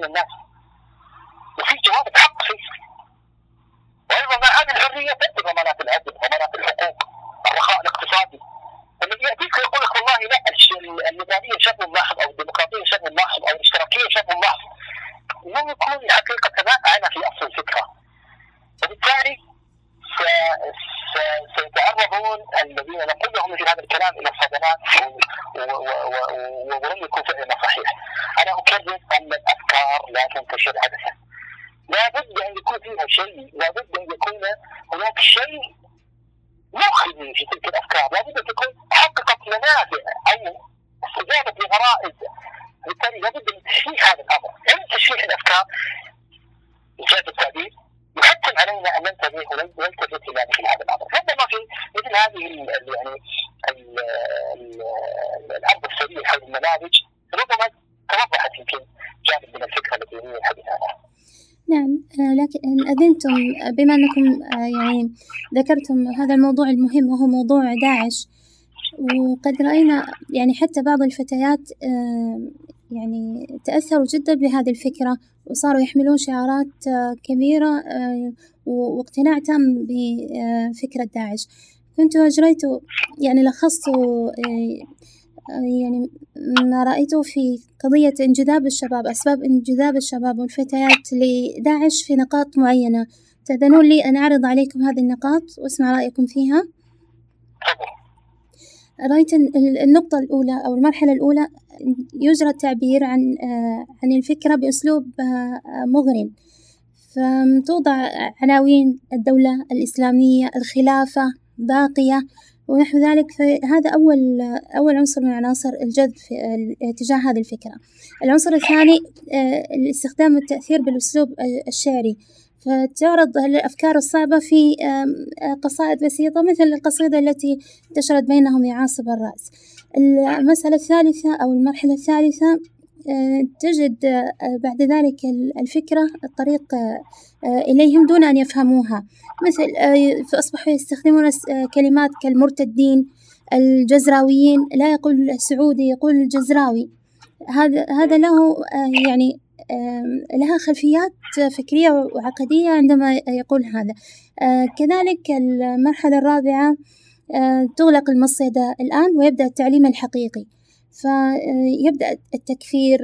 الناس، وفي جوانب حق فيه. وأيضا مع هذه الحرية تأتي ضمانات العدل، ضمانات الحقوق، الرخاء الاقتصادي. الذي يأتيك يقول لك والله لا الليبرالية شر ملاحظ أو الديمقراطية شر ملاحظ أو الاشتراكية شر ملاحظ، لا يكون حقيقة ما أنا في أصل الفكرة. وبالتالي سيتعرضون الذين نقول لهم مثل هذا الكلام إلى الصدمات ولن يكون فعلا صحيح. أنا أكرر أن الأفكار لا تنتشر عبثا، لا بد أن يكون فيها شيء، لا بد أن يكون هناك شيء مخزي في تلك الأفكار، لا بد أن تكون حققت منافع أو استجابت لغرائز. بالتالي لا بد من تشريح هذا الأمر. عند تشريح الأفكار إنجاز التعبير يحتم علينا أن ننتبه ونلتفت إلى مثل هذا الأمر. ربما في مثل هذه يعني الأرض السرية حول النماذج ربما توضحت يمكن جانب من الفكرة التي يريد الحديث عنها. نعم، لكن أذنتم بما أنكم يعني ذكرتم هذا الموضوع المهم وهو موضوع داعش، وقد رأينا يعني حتى بعض الفتيات يعني تأثروا جدا بهذه الفكرة وصاروا يحملون شعارات كبيرة واقتناع تام بفكرة داعش. كنت أجريت يعني لخصت يعني ما رأيته في قضية انجذاب الشباب، أسباب انجذاب الشباب والفتيات لداعش في نقاط معينة. تأذنون لي أن أعرض عليكم هذه النقاط واسمع رأيكم فيها؟ رأيت النقطة الأولى أو المرحلة الأولى يجرى التعبير عن عن الفكرة بأسلوب مغري، فتوضع عناوين الدولة الإسلامية، الخلافة باقية ونحو ذلك. فهذا أول أول عنصر من عناصر الجذب تجاه هذه الفكرة. العنصر الثاني الاستخدام والتأثير بالأسلوب الشعري، فتعرض الأفكار الصعبة في قصائد بسيطة مثل القصيدة التي انتشرت بينهم يا عاصب الرأس. المسألة الثالثة أو المرحلة الثالثة تجد بعد ذلك الفكرة الطريق إليهم دون أن يفهموها، مثل فأصبحوا يستخدمون كلمات كالمرتدين، الجزراويين، لا يقول السعودي يقول الجزراوي. هذا هذا له يعني لها خلفيات فكرية وعقدية عندما يقول هذا. كذلك المرحلة الرابعة تغلق المصيدة الآن ويبدأ التعليم الحقيقي، فيبدأ التكفير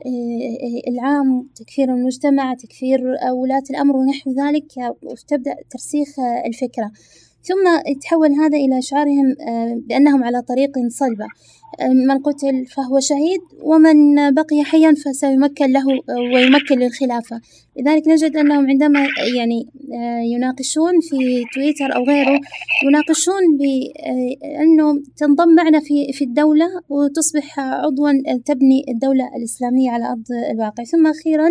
العام، تكفير المجتمع، تكفير ولاة الأمر ونحو ذلك، وتبدأ ترسيخ الفكرة. ثم يتحول هذا إلى إشعارهم بأنهم على طريق صلبة، من قتل فهو شهيد ومن بقي حيا فسيمكن له ويمكن للخلافة. لذلك نجد أنهم عندما يعني يناقشون في تويتر أو غيره يناقشون بأنه تنضم معنا في في الدولة وتصبح عضوا تبني الدولة الإسلامية على أرض الواقع. ثم أخيرا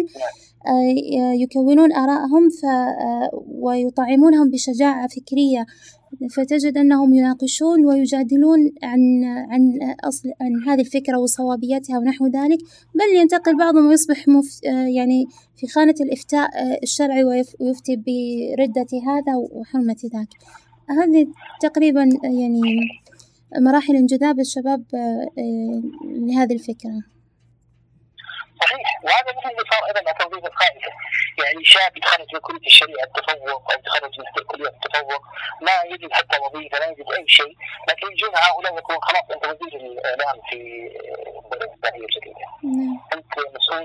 يكونون آراءهم ويطعمونهم بشجاعة فكرية، فتجد أنهم يناقشون ويجادلون عن عن أصل عن هذه الفكرة وصوابيتها ونحو ذلك، بل ينتقل بعضهم ويصبح مف يعني في خانة الإفتاء الشرعي ويفتي بردة هذا وحرمة ذاك. هذه تقريبا يعني مراحل انجذاب الشباب لهذه الفكرة. صحيح، وهذا مثل اللي صار ايضا مع توظيف الخائفه، يعني شاب يتخرج من كليه الشريعه التفوق او يتخرج من كليه التفوق ما يجد حتى وظيفه، لا يجد اي شيء، لكن يجون هؤلاء يقولون خلاص انت وزير الاعلام في الدوله الاسلاميه الجديده، انت مسؤول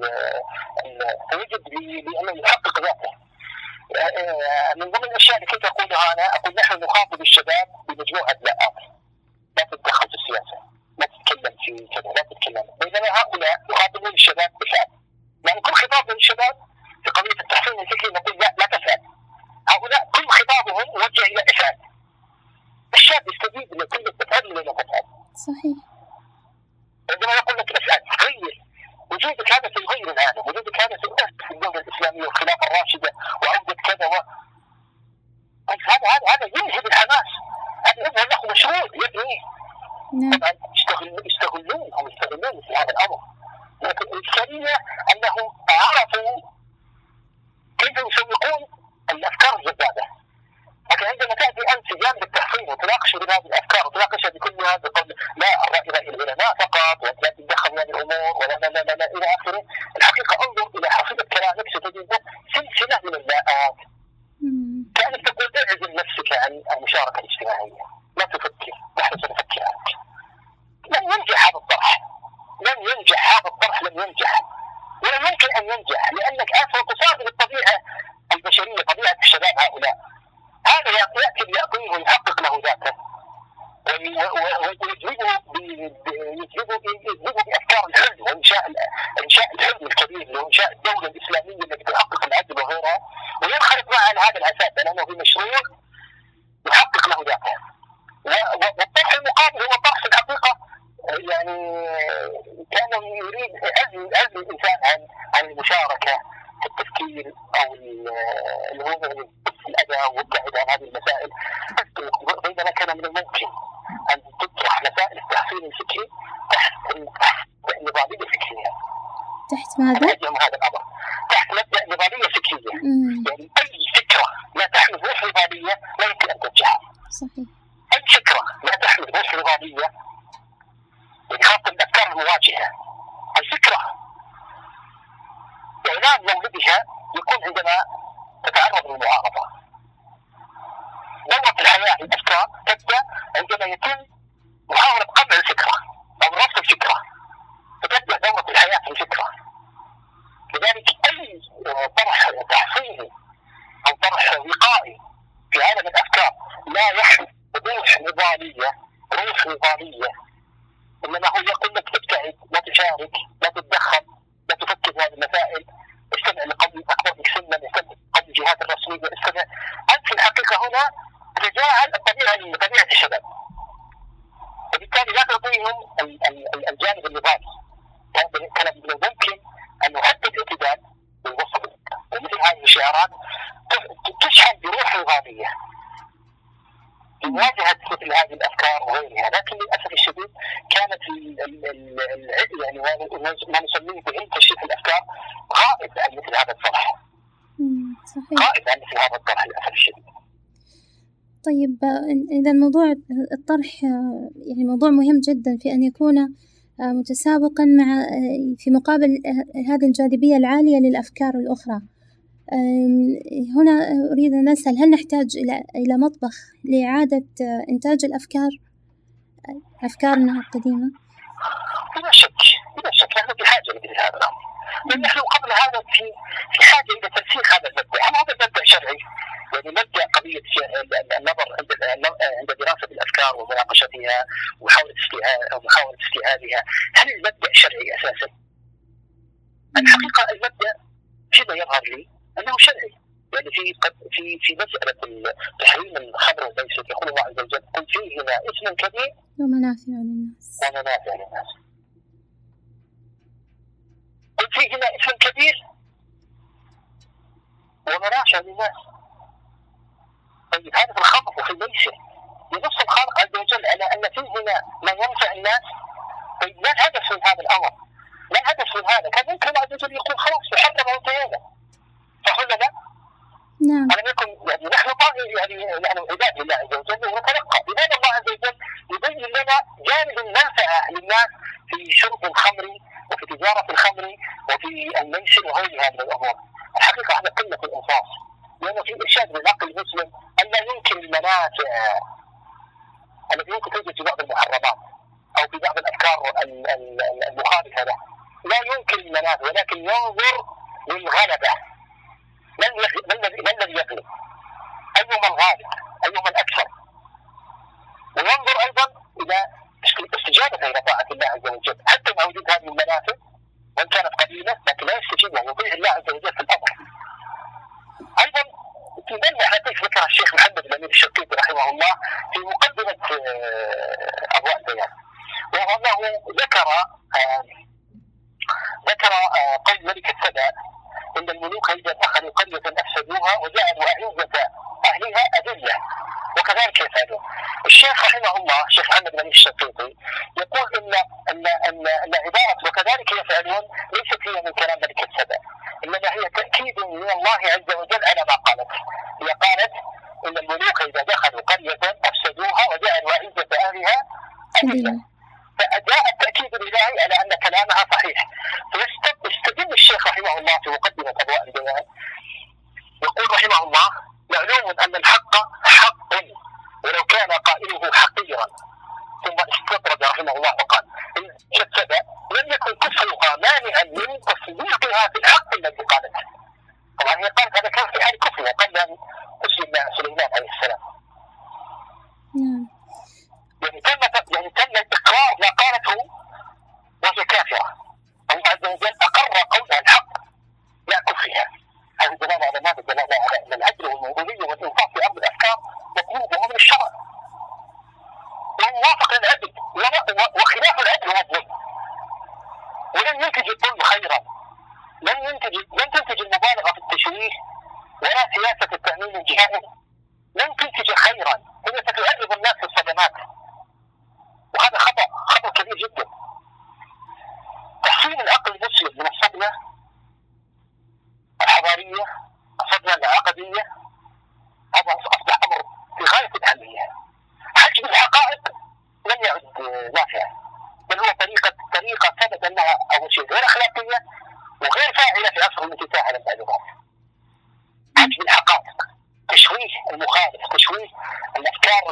فيجب لانه يحقق ذاته. من ضمن الاشياء اللي كنت اقولها انا اقول نحن نخاطب الشباب بمجموعه لا لا تتدخل في السياسه، لا تتكلم في كذا، لا تتكلم، بينما هؤلاء يخاطبون الشباب بفعل. يعني كل خطابهم للشباب في قضيه التحصين الفكري نقول لا لا تفعل. هؤلاء كل خطابهم موجه الى افعل. الشاب يستجيب لكل تفعل ولا لا تفعل. صحيح. عندما يقول لك افعل غير، وجودك هذا سيغير العالم، وجودك هذا سيؤثر في الدوله الاسلاميه والخلافه الراشده وعوده كذا و هذا هذا هذا ينهب الحماس، هذا يظهر له مشروع يبنيه. طبعا يستغلون يستغلون هم يستغلون في هذا الامر، لكن الاشكاليه انهم عرفوا كيف يسوقون الافكار الجذابه. لكن عندما تاتي انت في جانب التحصين وتناقش بهذه الافكار وتناقشها بكلها بقول لا الراي راي العلماء فقط ولا تتدخل في هذه الامور ولا لا لا لا, لا الى اخره، الحقيقه انظر ما هي، لا تفكر، نحن سنفكر عنك. لن ينجح هذا الطرح، لن ينجح هذا الطرح، لن ينجح ولا يمكن أن ينجح، لأنك أصلا تصادم الطبيعة البشرية، طبيعة الشباب هؤلاء. هذا يأتي ليأتيه ويحقق له ذاته ويجذبه بأفكار الحلم وإنشاء إنشاء الحلم الكبير وإنشاء الدولة الإسلامية التي تحقق العدل وغيرها، وينخرط معها على هذا الأساس لأنه في مشروع يحقق له ذاته. والطرح المقابل هو طرح في الحقيقة يعني كان يريد عزل عزل الإنسان عن عن المشاركة في التفكير أو اللي هو الأداء والابتعاد عن هذه المسائل، بينما كان من الممكن أن تطرح مسائل التحصيل الفكري تحت نظامية فكرية. تحت ماذا؟ هذا الأمر تحت مبدأ نظامية فكرية. مم. يعني أي فكرة لا تحمل روح نظامية لا يمكن أن تنجح. صحيح. أي فكرة لا تحمل روح نظامية، يعني خاصة الأفكار المواجهة، الفكرة إعلان مولدها يكون عندما تتعرض للمعارضة. دورة الحياة الأفكار تبدأ عندما يتم محاولة قمع الفكرة أو رفض الفكرة، فتبدأ دورة الحياة في الفكرة. لذلك أي طرح تحصيلي أو طرح وقائي في عالم الأفكار لا يحمل روح نضالية روح نضالية إنما هو يقول لك ابتعد، لا تشارك، لا تتدخل، لا تفكر في هذه المسائل، استمع لقوم أكبر منك سنا، استمع لقوم الجهات الرسمية، استمع. أنت في الحقيقة هنا تجاهل الطبيعة طبيعة الشباب، وبالتالي لا تعطيهم الجانب النضالي. كان من الممكن أن نحدد الاعتدال والوسط، ومثل هذه الشعارات تشحن بروح نضالية لمواجهة مثل هذه الأفكار وغيرها. لكن للأسف الشديد كانت يعني ما نسميه بعلم تشريح الأفكار غائب عن مثل هذا الطرح. غائب عن مثل هذا الطرح للأسف الشديد. طيب إذا الموضوع الطرح يعني موضوع مهم جدا في أن يكون متسابقا مع في مقابل هذه الجاذبية العالية للأفكار الأخرى. هنا أريد أن أسأل، هل نحتاج إلى إلى مطبخ لإعادة إنتاج الأفكار أفكارنا القديمة؟ بلا شك بلا شك نحن بحاجة لمثل هذا الأمر، لأن نحن قبل هذا في في حاجة إلى ترسيخ هذا المبدأ. هل هذا المبدأ شرعي؟ يعني مبدأ قضية النظر عند دراسة الأفكار ومناقشتها ومحاولة ومحاولة استيعابها، هل المبدأ شرعي أساسا؟ الحقيقة المبدأ فيما يظهر لي أنه شرعي. يعني في في في مسألة تحريم الخمر والميسر يقول الله عز وجل: قل فيهما اسم كبير ومنافع للناس ومنافع للناس. قل فيهما اسم كبير ومنافع للناس. طيب هذا في الخمر وفي الميسر ينص الخالق عز وجل على أن فيهما ما ينفع الناس. طيب ما الهدف من هذا الأمر؟ ما الهدف من هذا؟ كان ممكن الله عز وجل يقول خلاص يحرم وانتهينا، صح ولا لا؟ نعم. ألم يكن يعني نحن يعني نحن عباد لله عز وجل ونتلقى. لماذا الله عز وجل يبين لنا جانب المنفعة للناس في شرب الخمر وفي تجارة الخمر وفي الميسر وغيرها من الأمور؟ الحقيقة هذا قلة الإنصاف، لأنه في إرشاد للعقل المسلم أن لا يمكن المنافع التي يمكن توجد في بعض المحرمات أو في بعض الأفكار المخالفة له، لا يمكن المنافع، ولكن ينظر للغلبة. من الذي يغلب؟ أيهما الغالب؟ أيهما الأكثر؟ وينظر أيضا إلى استجابة إلى طاعة الله عز وجل حتى مع وجود هذه المنافع وإن كانت قليلة، لكن لا يستجيب له، يطيع الله عز وجل في الأمر. أيضا في منح لطيف ذكر الشيخ محمد الأمين الشنقيطي رحمه الله في مقدمة أضواء البيان، وهو أنه ذكر ذكر قول ملك السبع: إن الملوك إذا دخلوا قرية أفسدوها وجعلوا أعزة أهلها أذلة وكذلك يفعلون. الشيخ رحمه الله الشيخ محمد الأمين الشنقيطي يقول إن أن أن أن عبارة وكذلك يفعلون ليست هي من كلام ملك السبع، إنما هي تأكيد من الله عز وجل على ما قالت. هي قالت: إن الملوك إذا دخلوا قرية أفسدوها وجعلوا أعزة أهلها أذلة. فجاء التأكيد الإلهي على أن كلامها صحيح. فيستدل الشيخ رحمه الله في مقدمة أضواء البيان يقول رحمه الله: معلوم أن الحق حق ولو كان وجدته حقيرا ثم استطرد رحمه الله وقال إن جسد لم يكن كفرها مانعا من تصديقها في الحق الذي قالته. طبعا هي قالت هذا كان في حال كفرها قبل أن أسلم سليمان عليه السلام. يعني تم يعني تم إقرار ما قالته وهي كافرة. الله عز وجل أقر قولها الحق لا كفرها. هذا دلالة على ماذا؟ دلالة على أن العدل والموضوعية والإنصاف في أمر الأفكار مطلوب من الشرع وموافق للعدل، وخلاف العدل هو الظلم. ولن ينتج الظلم خيرا، لن ينتج لن تنتج المبالغة في التشويه ولا سياسة التأمين الجهائي لن تنتج خيرا، هي ستعرض الناس للصدمات، وهذا خطأ خطأ كبير جدا. تحصين العقل المسلم من الصدمة الحضارية، الصدمة العقدية، هذا أصبح أمر في غاية الأهمية. حجب الحقائق لن يعد نافعا، بل هو طريقة طريقة ثبت أنها أول شيء غير أخلاقية وغير فاعلة في عصر الانفتاح على المعلومات. حجب الحقائق، تشويه المخالف، تشويه الأفكار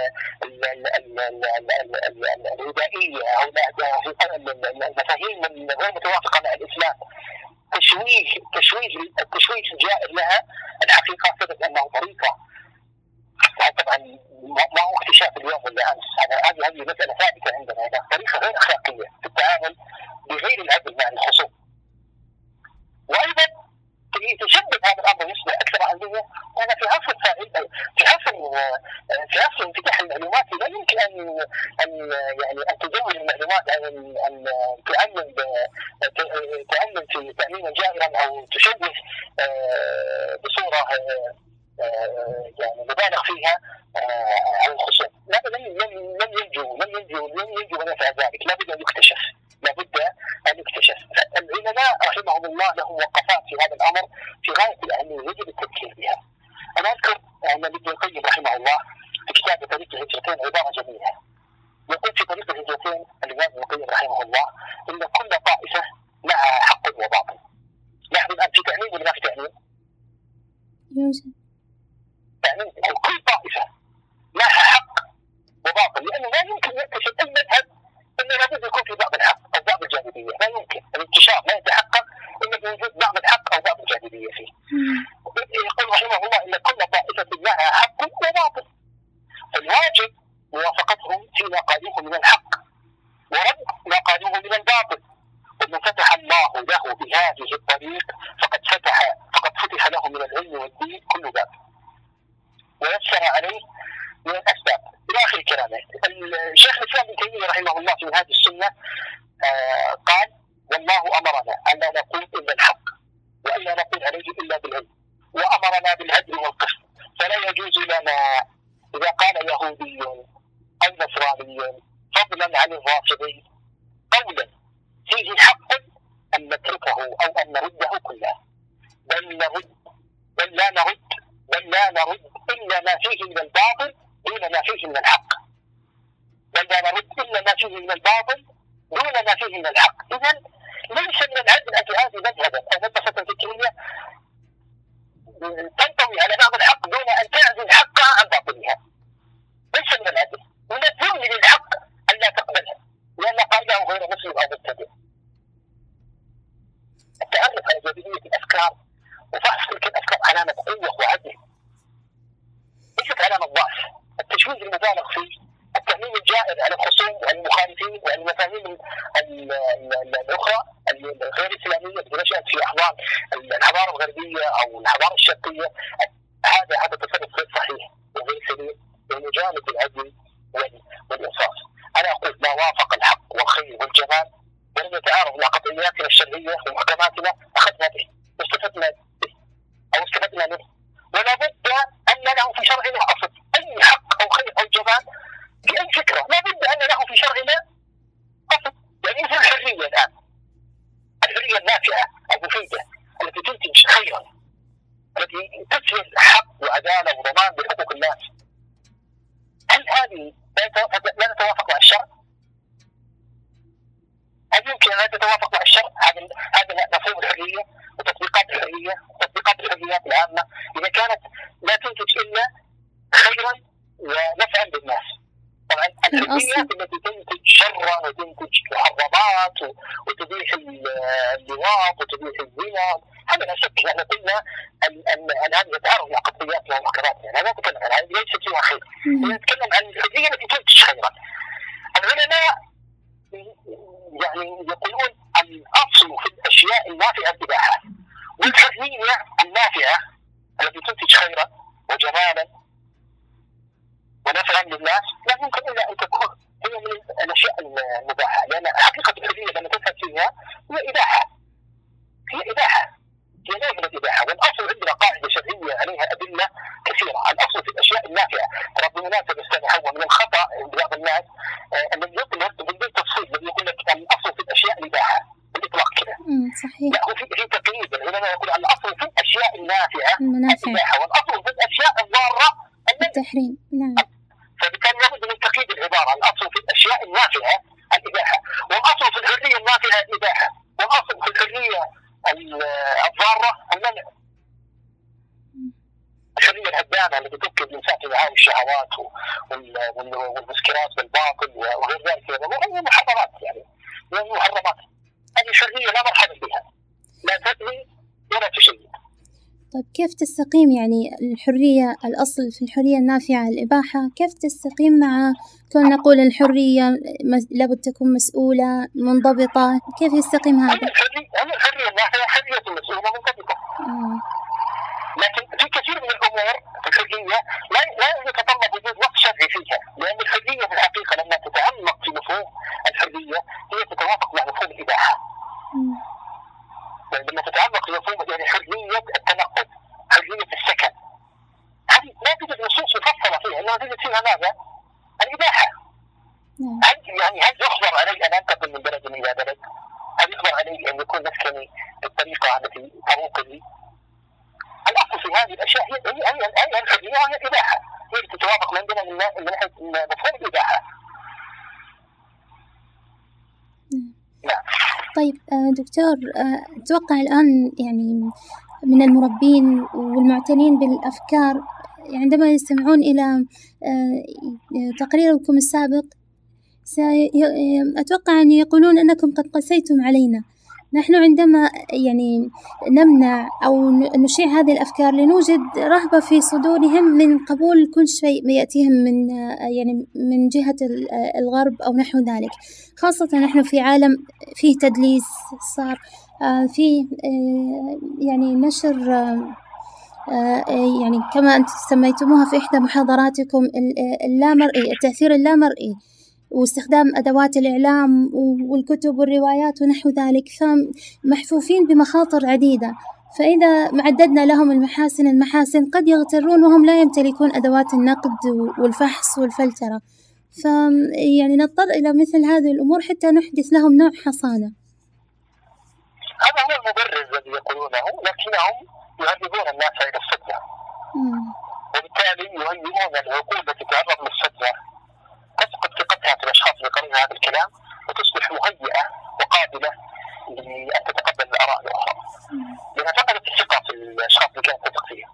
الغذائية أو المفاهيم الغير متوافقة مع الإسلام، تشويه تشويه التشويه الجائر لها. الحقيقة ثبت أنه طريقة، طبعا ما هو اكتشاف اليوم ولا امس، هذه هذه مساله ثابته عندنا، هذا طريقه غير اخلاقيه في التعامل بغير العدل مع الخصوم. وايضا تشدد هذا الامر يصبح اكثر اهميه، وانا في عصر في عصر في عصر انفتاح المعلومات لا يمكن ان ان يعني ان تزود المعلومات او ان تعلم تعلم في تامينا جائرا او تشوه بصوره يعني مبالغ فيها على الخصوم. لا لن لن ينجو لن ينجو لن ينجو من يفعل ذلك، لابد ان يكتشف لابد ان يكتشف. العلماء رحمهم الله لهم وقفات في هذا الامر في غايه الاهميه، يجب التفكير بها. انا اذكر ان ابن القيم رحمه الله في كتاب طريق الهجرتين عباره جميله، يقول في طريق الهجرتين الامام ابن القيم رحمه الله ان كل طائفه لها حق وباطل. نحن الان في تعليم ولا ما في تعليم؟ يعني كل طائفة لها حق وباطل، لأنه لا يمكن يكتشف أي مذهب إلا لابد يكون في بعض الحق أو بعض الجانبية، لا يمكن الانتشار لا يتحقق إلا بوجود بعض الحق أو بعض الجانبية فيه. يقول رحمه الله إن كل طائفة لها حق وباطل، فالواجب موافقتهم فيما قالوه من الحق ورد ما قالوه من الباطل. ومن فتح الله له بهذه الطريق فقد فتح فقد فتح له من العلم والدين كل باب ويسر عليه من الأسباب إلى آخر كلامه. الشيخ الإسلام ابن تيمية رحمه الله في هذه السنة آه قال: والله أمرنا أن لا نقول إلا الحق وأن لا نقول عليه إلا بالعلم، وأمرنا بالعدل والقسط، فلا يجوز لنا إذا قال يهودي أو نصراني فضلا عن الرافضي قولا فيه حق أن نتركه أو أن نرده كله، بل نرد بل لا نرد بل لا نرد إلا ما فيه من الباطل دون ما فيه من الحق بل لا نرد إلا ما فيه من الباطل دون ما فيه من الحق. إذن ليس من العدل أن تعادي مذهبا أو مدرسة فكرية تنطوي على بعض الحق دون أن تعزل حقها عن باطلها، ليس من العدل. من الذل للحق أن لا تقبلها لأن قائله غير مسلم أو مبتدع. التعرف على جاذبية الأفكار وفحص تلك الأفكار علامة قوة وعدل، ليست علامة ضعف. التشويه المبالغ فيه، التأمين الجائر على الخصوم والمخالفين والمفاهيم الأخرى الغير الإسلامية التي نشأت في أحضان الحضارة الغربية أو الحضارة الشرقية، هذا هذا تصرف غير صحيح وغير سليم ومجانب العدل والإنصاف. أنا أقول ما وافق الحق والخير والجمال ولم يتعارض مع قطعياتنا الشرعية ومحكماتنا أخذنا به واستفدنا به أو استفدنا منه، ولا بد أن له في شرعنا أصل. أي حق أو خير أو جمال في أي فكرة لا بد أن له في شرعنا أصل. يعني مثل الحرية الآن، الحرية النافعة المفيدة التي تنتج خيرا، التي تسهل حق وعدالة وضمان لحقوق الناس، هل هذه لا تتوافق مع الشرع؟ هل يمكن أن لا تتوافق مع الشرع؟ هذا هذا مفهوم الحرية وتطبيقات الحرية وتطبيقات الحريات العامة إذا كانت لا تنتج إلا خيرا ونفعا للناس. الحريات التي تنتج شرا وتنتج محرمات وتبيح اللواط وتبيح الزنا، هذا لا شك. احنا قلنا ان ان هذه تعرض لعقبياتنا ومحكماتنا، يعني لا نتكلم عن هذه ليست فيها خير، نتكلم عن الحريه التي تنتج خيرا. العلماء يعني يقولون الاصل في الاشياء النافعه الاباحه، والحريه النافعه التي تنتج خيرا وجمالا ونفعا للناس لا يمكن الا ان تكون هي من الاشياء المباحه، لان حقيقه الحريه لما تفهم فيها هي اباحه، هي اباحه، هي نوع من الاباحه. والاصل عندنا قاعده شرعيه عليها ادله كثيره، الاصل في الاشياء النافعه. ترى بالمناسبه استاذ حوا من الخطا عند بعض الناس الذي يطلق بدون تفصيل، الذي يقول لك الاصل في الاشياء الاباحه بالاطلاق كذا. صحيح. لا، هو في في تقييد، العلماء يقول الاصل في الاشياء النافعه الاباحه، والاصل في الاشياء الضاره التحريم. نعم. فبالتالي لابد من تقييد العباره، الاصل في الاشياء النافعه الاباحه، والاصل في الحريه النافعه الاباحه، والاصل في الحريه الضاره المنع. الحريه الهدامه التي تفقد الانسان في معاني الشهوات والمسكرات والباطل وغير ذلك، وهي محرمات، يعني هي محرمات. هذه الحريه لا مرحبا بها، لا تدري ولا تشيد. طيب كيف تستقيم يعني الحرية، الأصل في الحرية النافعة الإباحة، كيف تستقيم مع كون نقول الحرية لابد تكون مسؤولة منضبطة؟ كيف يستقيم هذا؟ هي الحرية النافعة حرية مسؤولة منضبطة. آه. لكن في كثير من الأمور في الحرية لا لا يتطلب وجود نص شرعي فيها، لأن الحرية في الحقيقة لما تتعمق في مفهوم الحرية هي تتوافق مع مفهوم الإباحة. يعني لما تتعمق في مفهوم يعني حرية التنقل، حرية السكن، هذه لا توجد نصوص مفصلة فيها، إنها توجد فيها ماذا؟ الإباحة. هل يعني هل يخبر علي أن أنتقل من بلد إلى بلد؟ هل يخبر علي أن يكون مسكني بالطريقة التي تروق لي؟ الأصل في هذه الأشياء هي هي هي الحرية وهي الإباحة، هي التي تتوافق عندنا من ناحية مفهوم الإباحة. طيب دكتور، أتوقع الآن يعني من المربين والمعتنين بالأفكار عندما يستمعون إلى تقريركم السابق أتوقع أن يقولون أنكم قد قسيتم علينا. نحن عندما يعني نمنع أو نشيع هذه الأفكار لنوجد رهبة في صدورهم من قبول كل شيء يأتيهم من يعني من جهة الغرب أو نحو ذلك، خاصة نحن في عالم فيه تدليس صار، فيه يعني نشر يعني كما أنتم سميتموها في إحدى محاضراتكم اللامرئي، التأثير اللامرئي، واستخدام أدوات الإعلام والكتب والروايات ونحو ذلك، فمحفوفين بمخاطر عديدة. فإذا معددنا لهم المحاسن المحاسن قد يغترون وهم لا يمتلكون أدوات النقد والفحص والفلترة، فيعني نضطر إلى مثل هذه الأمور حتى نحدث لهم نوع حصانة. هذا هو المبرر الذي يقولونه، لكنهم يهددون الناس إلى الصدمة، وبالتالي يهيئون العقول التي تتعرض للصدمة تفقد ثقتها في الأشخاص اللي يقولون هذا الكلام، وتصبح مهيئة وقابلة لأن تتقبل الآراء الأخرى، لأنها فقدت الثقة في الأشخاص اللي كانت تثق فيهم.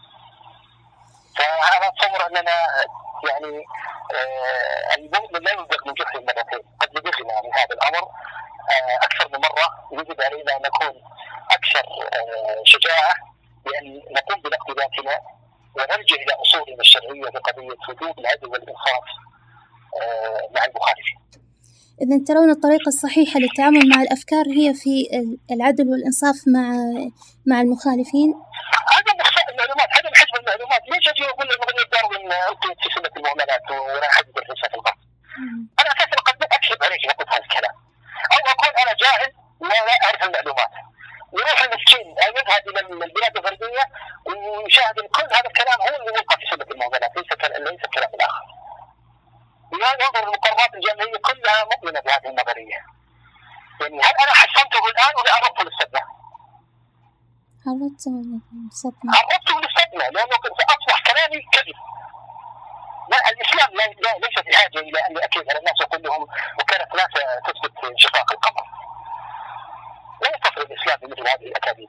فأنا أتصور أننا يعني آه المؤمن لا يلدغ من جحر مرتين، قد لدغنا من هذا الأمر آه أكثر من مرة. يجب علينا أن نكون أكثر آه شجاعة، لأن نقوم بنقد ذاتنا ونرجع إلى أصولنا الشرعية في قضية وجوب العدل والإنصاف مع المخالفين. إذن ترون الطريقة الصحيحة للتعامل مع الأفكار هي في العدل والإنصاف مع مع المخالفين؟ هذا مخفى المعلومات، هذا حجم المعلومات. ليش أجي أقول للمغني داروين أنتم في سنة المعاملات وأنا حجم الرسالة في الغرب؟ أنا أساسا قد أكذب عليك أقول هذا الكلام، أو أكون أنا جاهل ولا أعرف المعلومات، يروح المسكين يذهب إلى البلاد الغربية ويشاهد كل هذا الكلام هو اللي يلقى في سنة المعاملات، ليس ليس الكلام الآخر. ينظر المقررات الجامعية كلها مؤمنة بهذه النظرية. يعني هل أنا حسنته الآن ولا عرضته للصدمة؟ عرضته للصدمة. عرضته للصدمة لأنه أصبح كلامي كذب. لا، الإسلام لا ليس بحاجة إلى أن يأكد على الناس ويقول لهم وكانت ناسا تثبت انشقاق القمر. لا يستطيع الإسلام بمثل هذه الأكاذيب.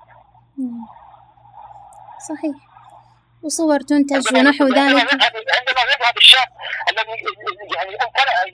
صحيح. وصور تنتج ونحو ذلك. عندما يذهب الشاب الذي يعني امتلأ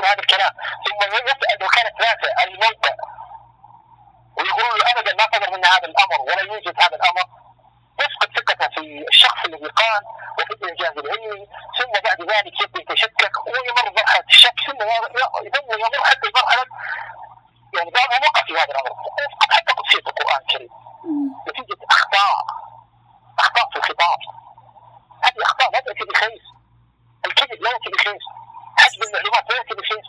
يقول هذا الكلام ثم يسأل وكالة ناسا الموقع ويقول له أبدا ما صدر من هذا الأمر ولا يوجد هذا الأمر، يفقد ثقته في الشخص الذي قال وفي الإنجاز العلمي، ثم بعد ذلك يبدأ يتشكك ويمر مرحلة الشك، ثم يمر حتى مرحلة يعني بعضهم وقع في هذا الأمر حتى قدسية القرآن الكريم نتيجة أخطاء أخطاء في الخطاب. هذه أخطاء لا تأتي بخير، الكذب لا يأتي بخير، حسب المعلومات لا يأتي بخير.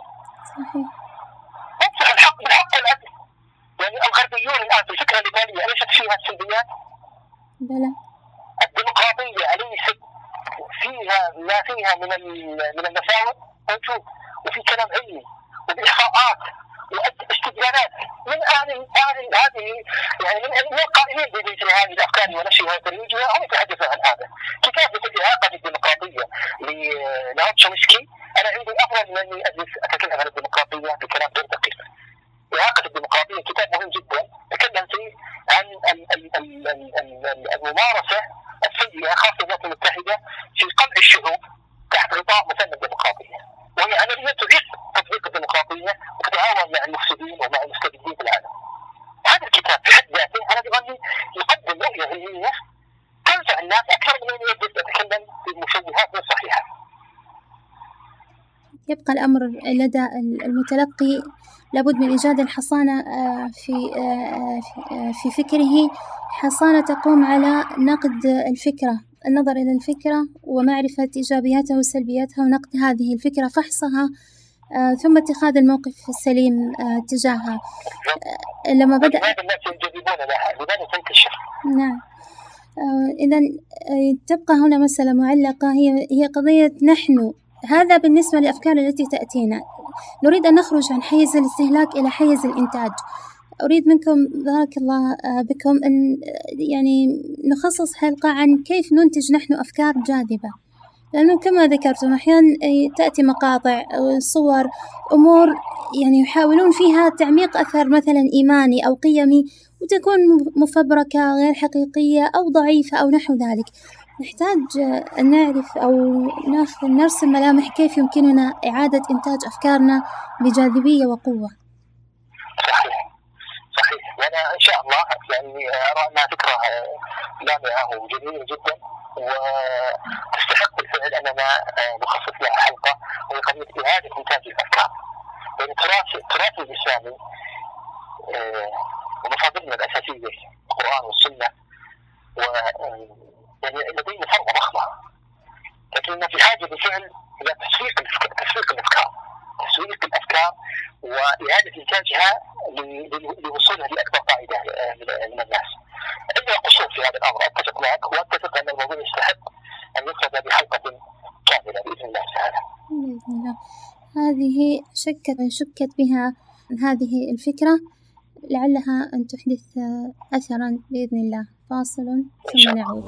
ننصح الحق بالحق والعدل. يعني الغربيون الآن في الفكرة الليبرالية أليست فيها السلبيات؟ بلى. الديمقراطية أليست فيها ما فيها من من المساوئ؟ موجود، وفي كلام علمي وبإحصاءات واستدلالات من أهل أهل هذه يعني من القائمين بمثل هذه الأفكار ونشرها وترويجها هم يتحدثون عن هذا. كتاب الإعاقة الديمقراطية لناوت شومسكي أنا عندي أفضل من أني أجلس أتكلم عن الديمقراطية بكلام غير دقيق. إعاقة الديمقراطية كتاب مهم جدا تكلم فيه عن الممارسة السيئة خاصة الولايات المتحدة في قمع الشعوب تحت غطاء مسمى الديمقراطية، وهي عملية تعيق تطبيق الديمقراطية وتتعاون مع المفسدين ومع المستبدين في العالم. هذا الكتاب في حد ذاته أنا بظني يقدم رؤية علمية تنفع الناس أكثر من أن يجلس أتكلم في المشوهات غير صحيحة. يبقى الأمر لدى المتلقي لابد من إيجاد الحصانة في في فكره، حصانة تقوم على نقد الفكرة، النظر إلى الفكرة ومعرفة إيجابياتها وسلبياتها ونقد هذه الفكرة، فحصها ثم اتخاذ الموقف السليم تجاهها. لما بدأ نعم إذن تبقى هنا مسألة معلقة هي هي قضية نحن، هذا بالنسبة للأفكار التي تأتينا، نريد أن نخرج عن حيز الاستهلاك إلى حيز الإنتاج. أريد منكم بارك الله بكم أن يعني نخصص حلقة عن كيف ننتج نحن أفكار جاذبة، لأنه كما ذكرتم أحيانا تأتي مقاطع صور أمور يعني يحاولون فيها تعميق أثر مثلا إيماني أو قيمي وتكون مفبركة غير حقيقية أو ضعيفة أو نحو ذلك. نحتاج أن نعرف أو نرسم ملامح كيف يمكننا إعادة إنتاج أفكارنا بجاذبية وقوة. صحيح صحيح، وأنا إن شاء الله يعني أرى أنها فكرة لامعة وجميلة جدا وتستحق بالفعل أننا نخصص لها حلقة، وهي قضية إعادة إنتاج الأفكار. يعني التراث التراث الإسلامي ومصادرنا الأساسية القرآن والسنة و يعني لدينا ثروة ضخمة، لكننا في حاجة بالفعل إلى تسويق تسويق الأفكار، تسويق الأفكار وإعادة إنتاجها لوصولها لأكبر فائدة من الناس. عندنا قصور في هذا الأمر، أتفق معك وأتفق أن الموضوع يستحق أن يفرد بحلقة كاملة بإذن الله تعالى. بإذن الله. هذه شكت شكت بها هذه الفكرة لعلها أن تحدث أثرا بإذن الله. فاصل ثم نعود.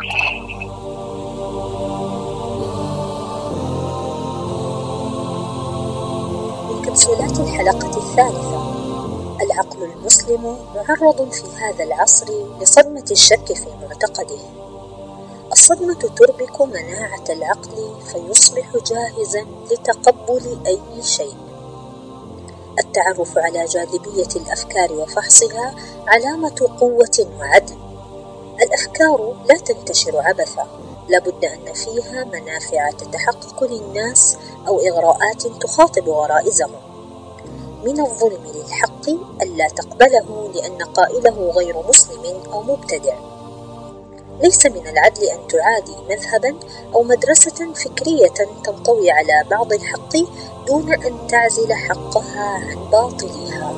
من كبسولات الحلقة الثالثة: العقل المسلم معرض في هذا العصر لصدمة الشك في معتقده. الصدمة تربك مناعة العقل فيصبح جاهزا لتقبل أي شيء. التعرف على جاذبية الأفكار وفحصها علامة قوة وعدل. الأفكار لا تنتشر عبثا، لابد أن فيها منافع تتحقق للناس أو إغراءات تخاطب غرائزهم. من الظلم للحق ألا تقبله لأن قائله غير مسلم أو مبتدع. ليس من العدل أن تعادي مذهبا أو مدرسة فكرية تنطوي على بعض الحق دون أن تعزل حقها عن باطلها.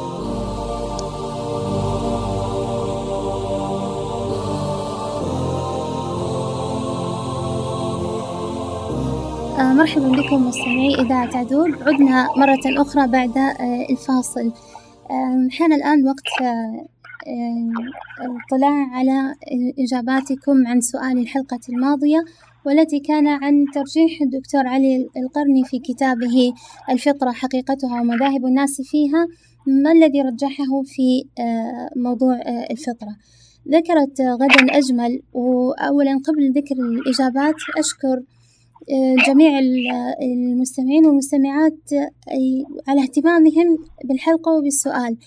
آه مرحبا بكم مستمعي إذاعة عدول، عدنا مرة أخرى بعد آه الفاصل. آه حان الآن وقت آه الاطلاع على إجاباتكم عن سؤال الحلقة الماضية، والتي كان عن ترجيح الدكتور علي القرني في كتابه الفطرة حقيقتها ومذاهب الناس فيها، ما الذي رجحه في موضوع الفطرة. ذكرت غدا أجمل، وأولا قبل ذكر الإجابات أشكر جميع المستمعين والمستمعات على اهتمامهم بالحلقة وبالسؤال.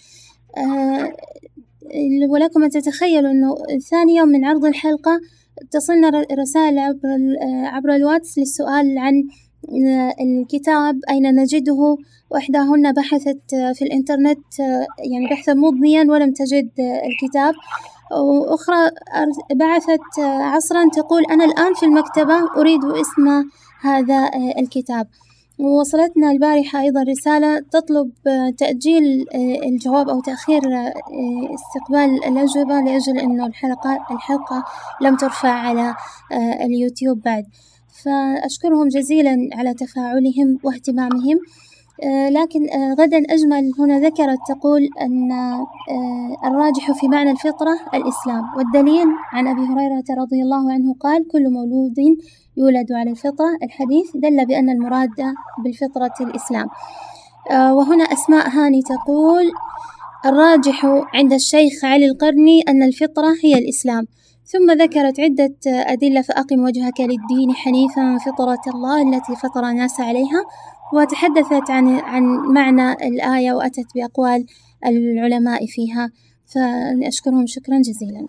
ولكم أن تتخيلوا أنه ثاني يوم من عرض الحلقة تصلنا رسائل عبر عبر الواتس للسؤال عن الكتاب أين نجده، وإحداهن بحثت في الإنترنت يعني بحثا مضنيا ولم تجد الكتاب، وأخرى بعثت عصرا تقول أنا الآن في المكتبة أريد اسم هذا الكتاب. ووصلتنا البارحة أيضا رسالة تطلب تأجيل الجواب أو تأخير استقبال الأجوبة لأجل أنه الحلقة الحلقة لم ترفع على اليوتيوب بعد. فأشكرهم جزيلا على تفاعلهم واهتمامهم. لكن غدا أجمل هنا ذكرت تقول أن الراجح في معنى الفطرة الإسلام، والدليل عن أبي هريرة رضي الله عنه قال كل مولود يولد على الفطرة. الحديث دل بأن المراد بالفطرة الإسلام. وهنا أسماء هاني تقول الراجح عند الشيخ علي القرني أن الفطرة هي الإسلام، ثم ذكرت عدة أدلة فأقم وجهك للدين حنيفا فطرة الله التي فطر الناس عليها، وتحدثت عن عن معنى الآية وأتت بأقوال العلماء فيها، فأشكرهم شكرا جزيلا.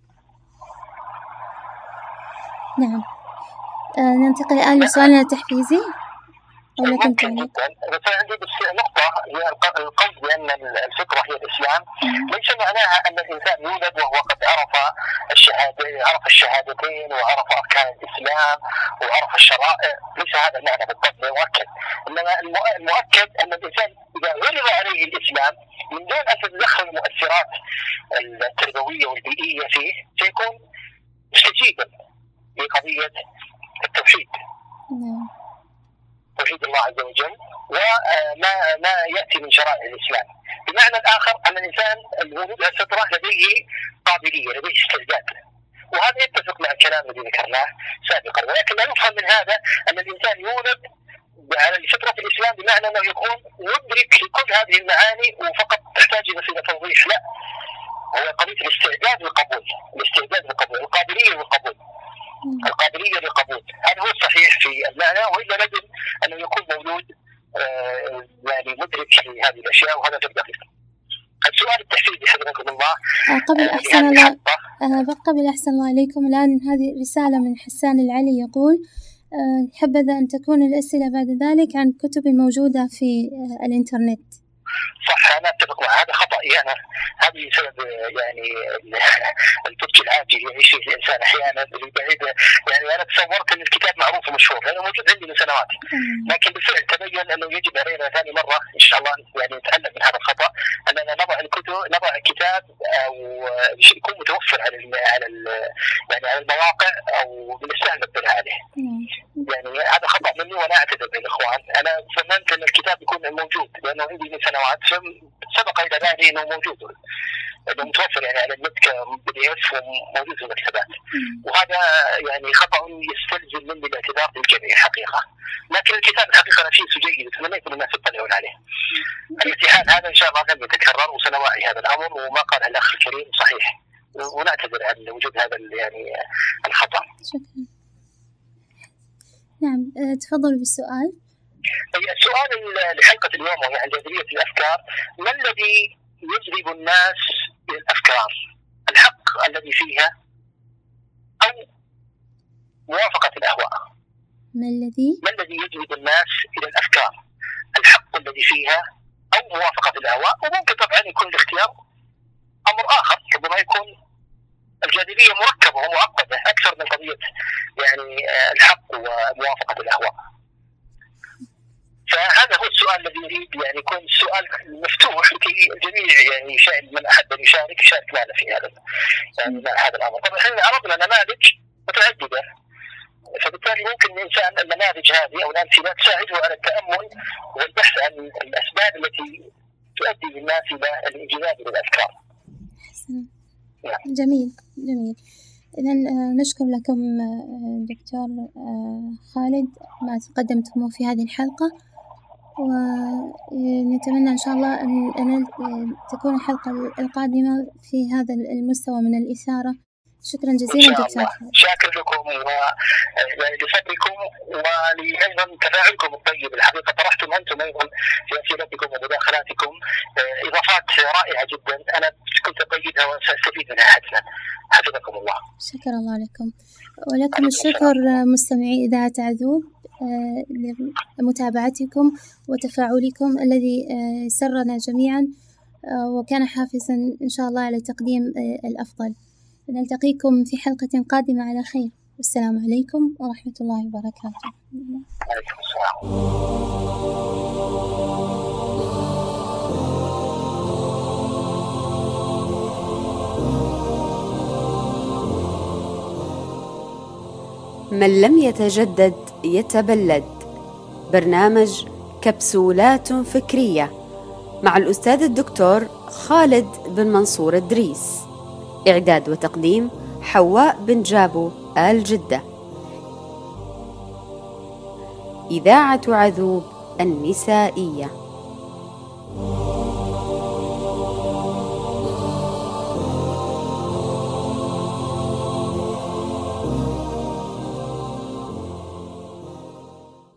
نعم، آه ننتقل الآن لسؤالنا التحفيزي. ممكن جدا، بس عندي بس نقطة هي القول بأن الفطرة هي الإسلام ليس معناها أن الإنسان يولد وهو قد عرف الشهادة عرف الشهادتين وعرف أركان الإسلام وعرف الشرائع، ليس هذا المعنى بالضبط مؤكد. إنما المؤكد أن الإنسان إذا عرض عليه الإسلام من دون أن تتدخل المؤثرات التربوية والبيئية فيه سيكون مستجيبا لقضية التوحيد، توحيد الله عز وجل وما ما يأتي من شرائع الإسلام. بمعنى الآخر أن الإنسان المولود على الفطرة لديه قابلية، لديه استعداد، وهذا يتفق مع الكلام الذي ذكرناه سابقا. ولكن لا يفهم من هذا أن الإنسان يولد على الفطرة في الإسلام بمعنى أنه يكون مدرك لكل هذه المعاني وفقط تحتاج إلى توضيح. لا، هو قضية الاستعداد للقبول، الاستعداد للقبول، القابلية للقبول، القابلية للقبول. هذا هو الصحيح في المعنى، وإلا لازم أنه يكون مولود آه يعني مدرك لهذه الأشياء، وهذا في الدقيق. السؤال التحفيزي حفظكم الله. آه قبل آه أحسن الله آه قبل أحسن الله عليكم، الآن هذه رسالة من حسان العلي يقول آه حبذا أن تكون الأسئلة بعد ذلك عن كتب موجودة في آه الإنترنت. صح، أنا أتفق مع هذا خطأي أنا. هذه سبب يعني الطفل العاجل يعيش فيه الإنسان أحيانا اللي بعيد. يعني أنا تصورت أن الكتاب معروف ومشهور لأنه موجود عندي من سنوات، لكن بالفعل تبين أنه يجب علينا ثاني مرة إن شاء الله يعني نتعلم من هذا الخطأ، أننا نضع الكتب نضع الكتاب أو يكون متوفر على على يعني على المواقع أو من السهل الاطلاع عليه. يعني هذا خطأ مني وأنا أعتذر للإخوان. أنا ظننت أن الكتاب يكون موجود لأنه عندي من سنوات، سبق إلى بالي أنه موجود، أنه متوفر يعني على النت كبي دي إف وموجود في المكتبات، وهذا يعني خطأ يستلزم مني الاعتذار للجميع حقيقة. لكن الكتاب الحقيقة نفسه جيد، أتمنى الناس يطلعون عليه. الامتحان هذا إن شاء الله لن يتكرر، وسنوعي هذا الأمر، وما قاله الأخ الكريم صحيح، ونعتذر عن وجود هذا يعني الخطأ. شكرا. نعم، تفضلوا بالسؤال. السؤال لحلقة اليوم وهي عن جاذبية الأفكار: ما الذي يجذب الناس إلى الأفكار؟ الحق الذي فيها أو موافقة الأهواء؟ ما الذي ما الذي يجذب الناس إلى الأفكار؟ الحق الذي فيها أو موافقة الأهواء؟ وممكن طبعا يكون الاختيار أمر آخر، ربما يكون الجاذبية مركبة ومعقدة أكثر من قضية يعني الحق وموافقة الأهواء. فهذا هو السؤال الذي يريد يعني يكون السؤال مفتوح لكي الجميع يعني يشارك، من أحب أن يشارك يشارك معنا في هذا يعني هذا الأمر. طبعا احنا عرضنا نماذج متعددة، فبالتالي ممكن الإنسان النماذج هذه أو الأمثلة تساعده على التأمل والبحث عن الأسباب التي تؤدي الناس إلى الانجذاب إلى الأفكار. جميل جميل. إذن نشكر لكم دكتور خالد ما قدمتموه في هذه الحلقة، ونتمنى إن شاء الله أن تكون الحلقة القادمة في هذا المستوى من الإثارة شكرا جزيلا دكتور. شاكر لكم ولصبركم ولأيضا تفاعلكم الطيب. الحقيقة طرحتم أنتم أيضا في أسئلتكم ومداخلاتكم إضافات رائعة جدا، أنا كنت أقيدها وسأستفيد منها حتما. حفظكم الله. شكر الله لكم ولكم الشكر مستمعي إذاعة عذوب لمتابعتكم وتفاعلكم الذي سرنا جميعا وكان حافزا إن شاء الله على تقديم الأفضل. نلتقيكم في حلقة قادمة على خير، والسلام عليكم ورحمة الله وبركاته. عليكم السلام. من لم يتجدد يتبلد. برنامج كبسولات فكرية مع الأستاذ الدكتور خالد بن منصور الدريس. إعداد وتقديم حواء بن جابو آل جدة. إذاعة عذوب النسائية.